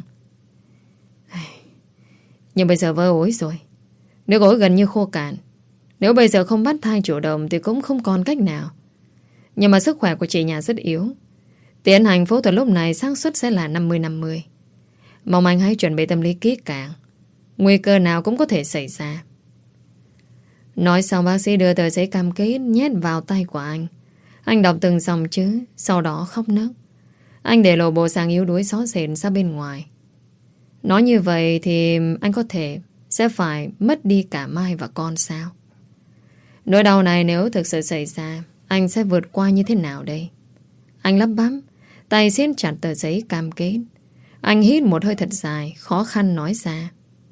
Nhưng bây giờ vỡ ối rồi, nước ối gần như khô cạn. Nếu bây giờ không bắt thai chủ động thì cũng không còn cách nào. Nhưng mà sức khỏe của chị nhà rất yếu. Tiến hành phẫu thuật lúc này xác suất sẽ là 50-50. Mong anh hãy chuẩn bị tâm lý kỹ càng. Nguy cơ nào cũng có thể xảy ra. Nói xong bác sĩ đưa tờ giấy cam kết nhét vào tay của anh. Anh đọc từng dòng chữ, sau đó khóc nấc. Anh để lộ bộ dạng yếu đuối xót xển ra bên ngoài. Nói như vậy thì anh có thể sẽ phải mất đi cả Mai và con sao? Nỗi đau này nếu thực sự xảy ra, anh sẽ vượt qua như thế nào đây? Anh lắp bắp, tay siết chặt tờ giấy cam kết. Anh hít một hơi thật dài, khó khăn nói ra.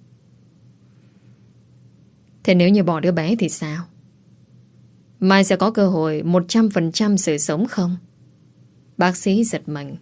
Thế nếu như bỏ đứa bé thì sao? Mai sẽ có cơ hội 100% sự sống không? Bác sĩ giật mình.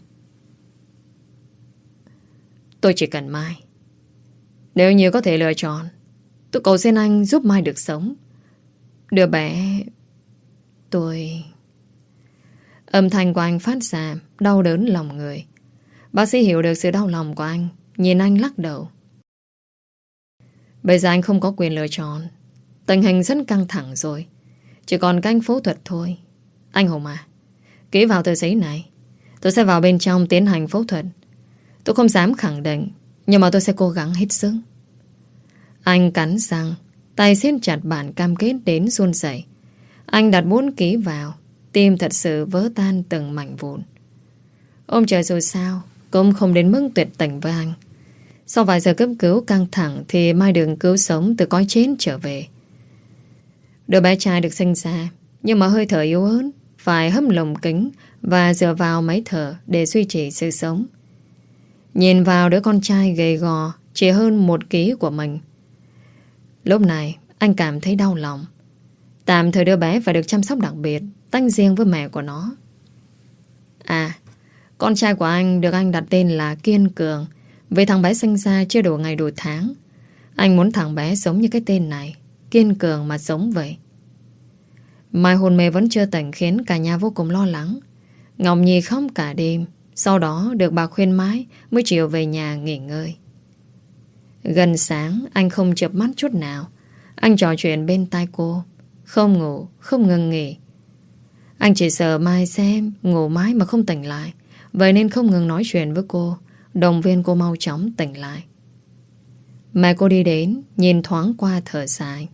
Tôi chỉ cần Mai. Nếu như có thể lựa chọn, tôi cầu xin anh giúp Mai được sống. Đứa bé... Tôi... Âm thanh của anh phát ra đau đớn lòng người. Bác sĩ hiểu được sự đau lòng của anh, nhìn anh lắc đầu. Bây giờ anh không có quyền lựa chọn. Tình hình rất căng thẳng rồi. Chỉ còn cách phẫu thuật thôi. Anh Hùng à, ký vào tờ giấy này. Tôi sẽ vào bên trong tiến hành phẫu thuật. Tôi không dám khẳng định, nhưng mà tôi sẽ cố gắng hết sức. Anh cắn răng, tay siết chặt bản cam kết đến run rẩy. Anh đặt 4 ký vào, tim thật sự vỡ tan từng mảnh vụn. Ôm trời rồi sao cũng không đến mức tuyệt tình với anh. Sau vài giờ cấp cứu căng thẳng thì Mai được cứu sống từ cõi chết trở về. Đứa bé trai được sinh ra, nhưng mà hơi thở yếu ớt, phải hâm lồng kính và dựa vào máy thở để duy trì sự sống. Nhìn vào đứa con trai gầy gò chỉ hơn 1 ký của mình, lúc này anh cảm thấy đau lòng. Tạm thời đứa bé phải được chăm sóc đặc biệt, tách riêng với mẹ của nó. À, con trai của anh được anh đặt tên là Kiên Cường, vì thằng bé sinh ra chưa đủ ngày đủ tháng. Anh muốn thằng bé sống như cái tên này, kiên cường mà sống vậy. Mai hôn mê vẫn chưa tỉnh khiến cả nhà vô cùng lo lắng. Ngọc Nhi khóc cả đêm, sau đó được bà khuyên mãi mới chịu về nhà nghỉ ngơi. Gần sáng anh không chợp mắt chút nào. Anh trò chuyện bên tai cô, không ngủ, không ngừng nghỉ. Anh chỉ sợ Mai xem ngủ mãi mà không tỉnh lại, vậy nên không ngừng nói chuyện với cô, động viên cô mau chóng tỉnh lại. Mẹ cô đi đến, nhìn thoáng qua thở dài.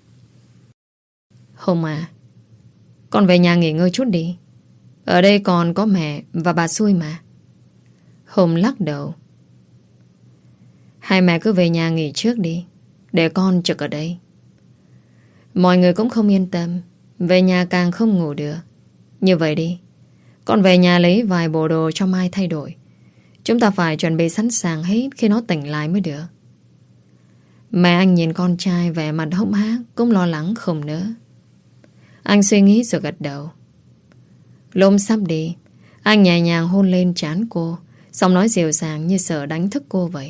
Hùng à, con về nhà nghỉ ngơi chút đi. Ở đây còn có mẹ và bà xui mà. Hùng lắc đầu. Hai mẹ cứ về nhà nghỉ trước đi, để con trực ở đây. Mọi người cũng không yên tâm, về nhà càng không ngủ được. Như vậy đi, con về nhà lấy vài bộ đồ cho Mai thay đổi. Chúng ta phải chuẩn bị sẵn sàng hết khi nó tỉnh lại mới được. Mẹ anh nhìn con trai vẻ mặt hốc hác, cũng lo lắng không nữa. Anh suy nghĩ rồi gật đầu. Lúc sắp đi, anh nhẹ nhàng hôn lên trán cô, xong nói dịu dàng như sợ đánh thức cô vậy.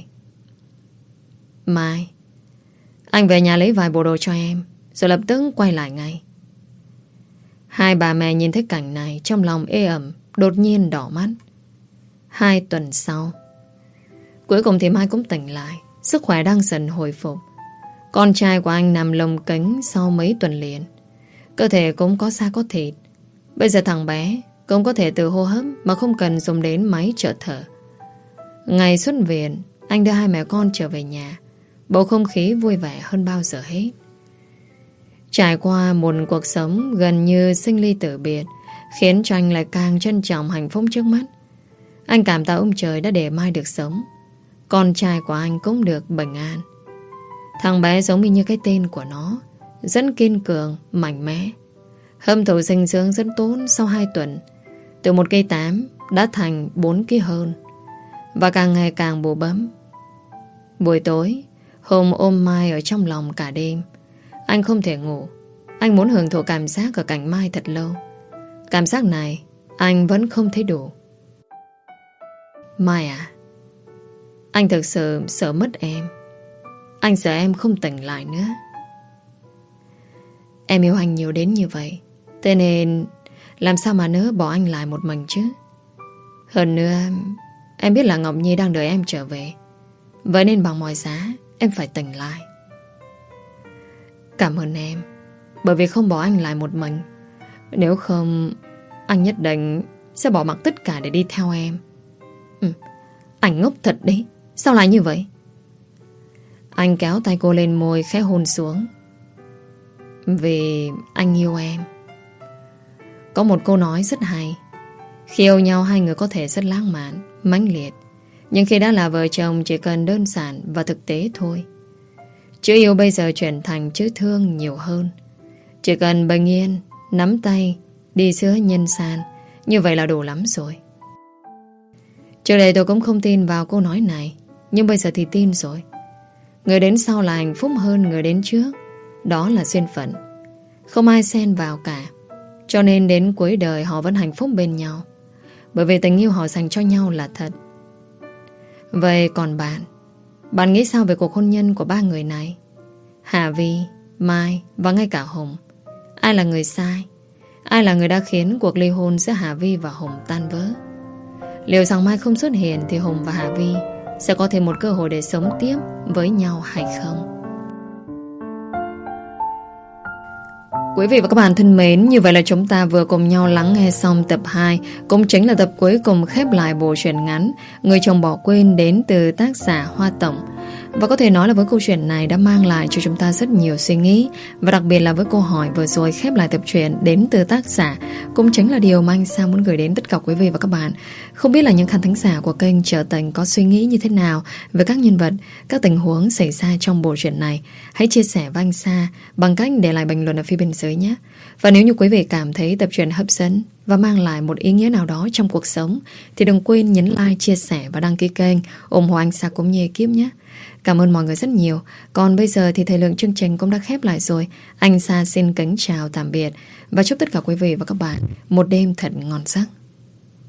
Mai, anh về nhà lấy vài bộ đồ cho em, rồi lập tức quay lại ngay. Hai bà mẹ nhìn thấy cảnh này, trong lòng ê ẩm, đột nhiên đỏ mắt. 2 tuần sau, cuối cùng thì Mai cũng tỉnh lại, sức khỏe đang dần hồi phục. Con trai của anh nằm lồng kính sau mấy tuần liền, cơ thể cũng có da có thịt. Bây giờ thằng bé cũng có thể tự hô hấp mà không cần dùng đến máy trợ thở. Ngày xuất viện, anh đưa hai mẹ con trở về nhà, bầu không khí vui vẻ hơn bao giờ hết. Trải qua một cuộc sống gần như sinh ly tử biệt, khiến cho anh lại càng trân trọng hạnh phúc trước mắt. Anh cảm tạ ông trời đã để Mai được sống. Con trai của anh cũng được bình an. Thằng bé giống như cái tên của nó, rất kiên cường, mạnh mẽ. Hâm thụ dinh dưỡng rất tốt. Sau 2 tuần, từ 1,8 kg đã thành 4 kg hơn, và càng ngày càng bù bấm. Buổi tối, Hùng ôm Mai ở trong lòng cả đêm. Anh không thể ngủ. Anh muốn hưởng thụ cảm giác ở cạnh Mai thật lâu. Cảm giác này anh vẫn không thấy đủ. Mai à, anh thực sự sợ mất em. Anh sợ em không tỉnh lại nữa. Em yêu anh nhiều đến như vậy, thế nên làm sao mà nỡ bỏ anh lại một mình chứ. Hơn nữa, em biết là Ngọc Nhi đang đợi em trở về, vậy nên bằng mọi giá em phải tỉnh lại. Cảm ơn em, bởi vì không bỏ anh lại một mình. Nếu không, anh nhất định sẽ bỏ mặc tất cả để đi theo em. Anh ngốc thật đấy. Sao lại như vậy? Anh kéo tay cô lên môi, khẽ hôn xuống. Vì anh yêu em. Có một câu nói rất hay: khi yêu nhau hai người có thể rất lãng mạn, mãnh liệt, nhưng khi đã là vợ chồng chỉ cần đơn giản và thực tế thôi. Chữ yêu bây giờ chuyển thành chữ thương nhiều hơn. Chỉ cần bình yên, nắm tay, đi giữa nhân gian, như vậy là đủ lắm rồi. Trước đây tôi cũng không tin vào câu nói này, nhưng bây giờ thì tin rồi. Người đến sau là hạnh phúc hơn người đến trước. Đó là duyên phận, không ai xen vào cả. Cho nên đến cuối đời họ vẫn hạnh phúc bên nhau, bởi vì tình yêu họ dành cho nhau là thật. Vậy còn bạn nghĩ sao về cuộc hôn nhân của ba người này? Hà Vi, Mai và ngay cả Hùng. Ai là người sai? Ai là người đã khiến cuộc ly hôn giữa Hà Vi và Hùng tan vỡ? Liệu rằng Mai không xuất hiện thì Hùng và Hà Vi sẽ có thêm một cơ hội để sống tiếp với nhau hay không? Quý vị và các bạn thân mến, như vậy là chúng ta vừa cùng nhau lắng nghe xong tập 2, cũng chính là tập cuối cùng khép lại bộ truyện ngắn Người chồng bỏ quên đến từ tác giả Hoa Tổng. Và có thể nói là với câu chuyện này đã mang lại cho chúng ta rất nhiều suy nghĩ, và đặc biệt là với câu hỏi vừa rồi khép lại tập truyện đến từ tác giả, cũng chính là điều mà anh Sa muốn gửi đến tất cả quý vị và các bạn. Không biết là những khán thính giả của kênh Trở Tình có suy nghĩ như thế nào về các nhân vật, các tình huống xảy ra trong bộ truyện này. Hãy chia sẻ với anh Sa bằng cách để lại bình luận ở phía bên dưới nhé. Và nếu như quý vị cảm thấy tập truyện hấp dẫn và mang lại một ý nghĩa nào đó trong cuộc sống thì đừng quên nhấn like, chia sẻ và đăng ký kênh ủng hộ anh Sa cũng như ekip nhé. Cảm ơn mọi người rất nhiều. Còn bây giờ thì thời lượng chương trình cũng đã khép lại rồi. Anh Sa xin kính chào tạm biệt và chúc tất cả quý vị và các bạn một đêm thật ngon giấc.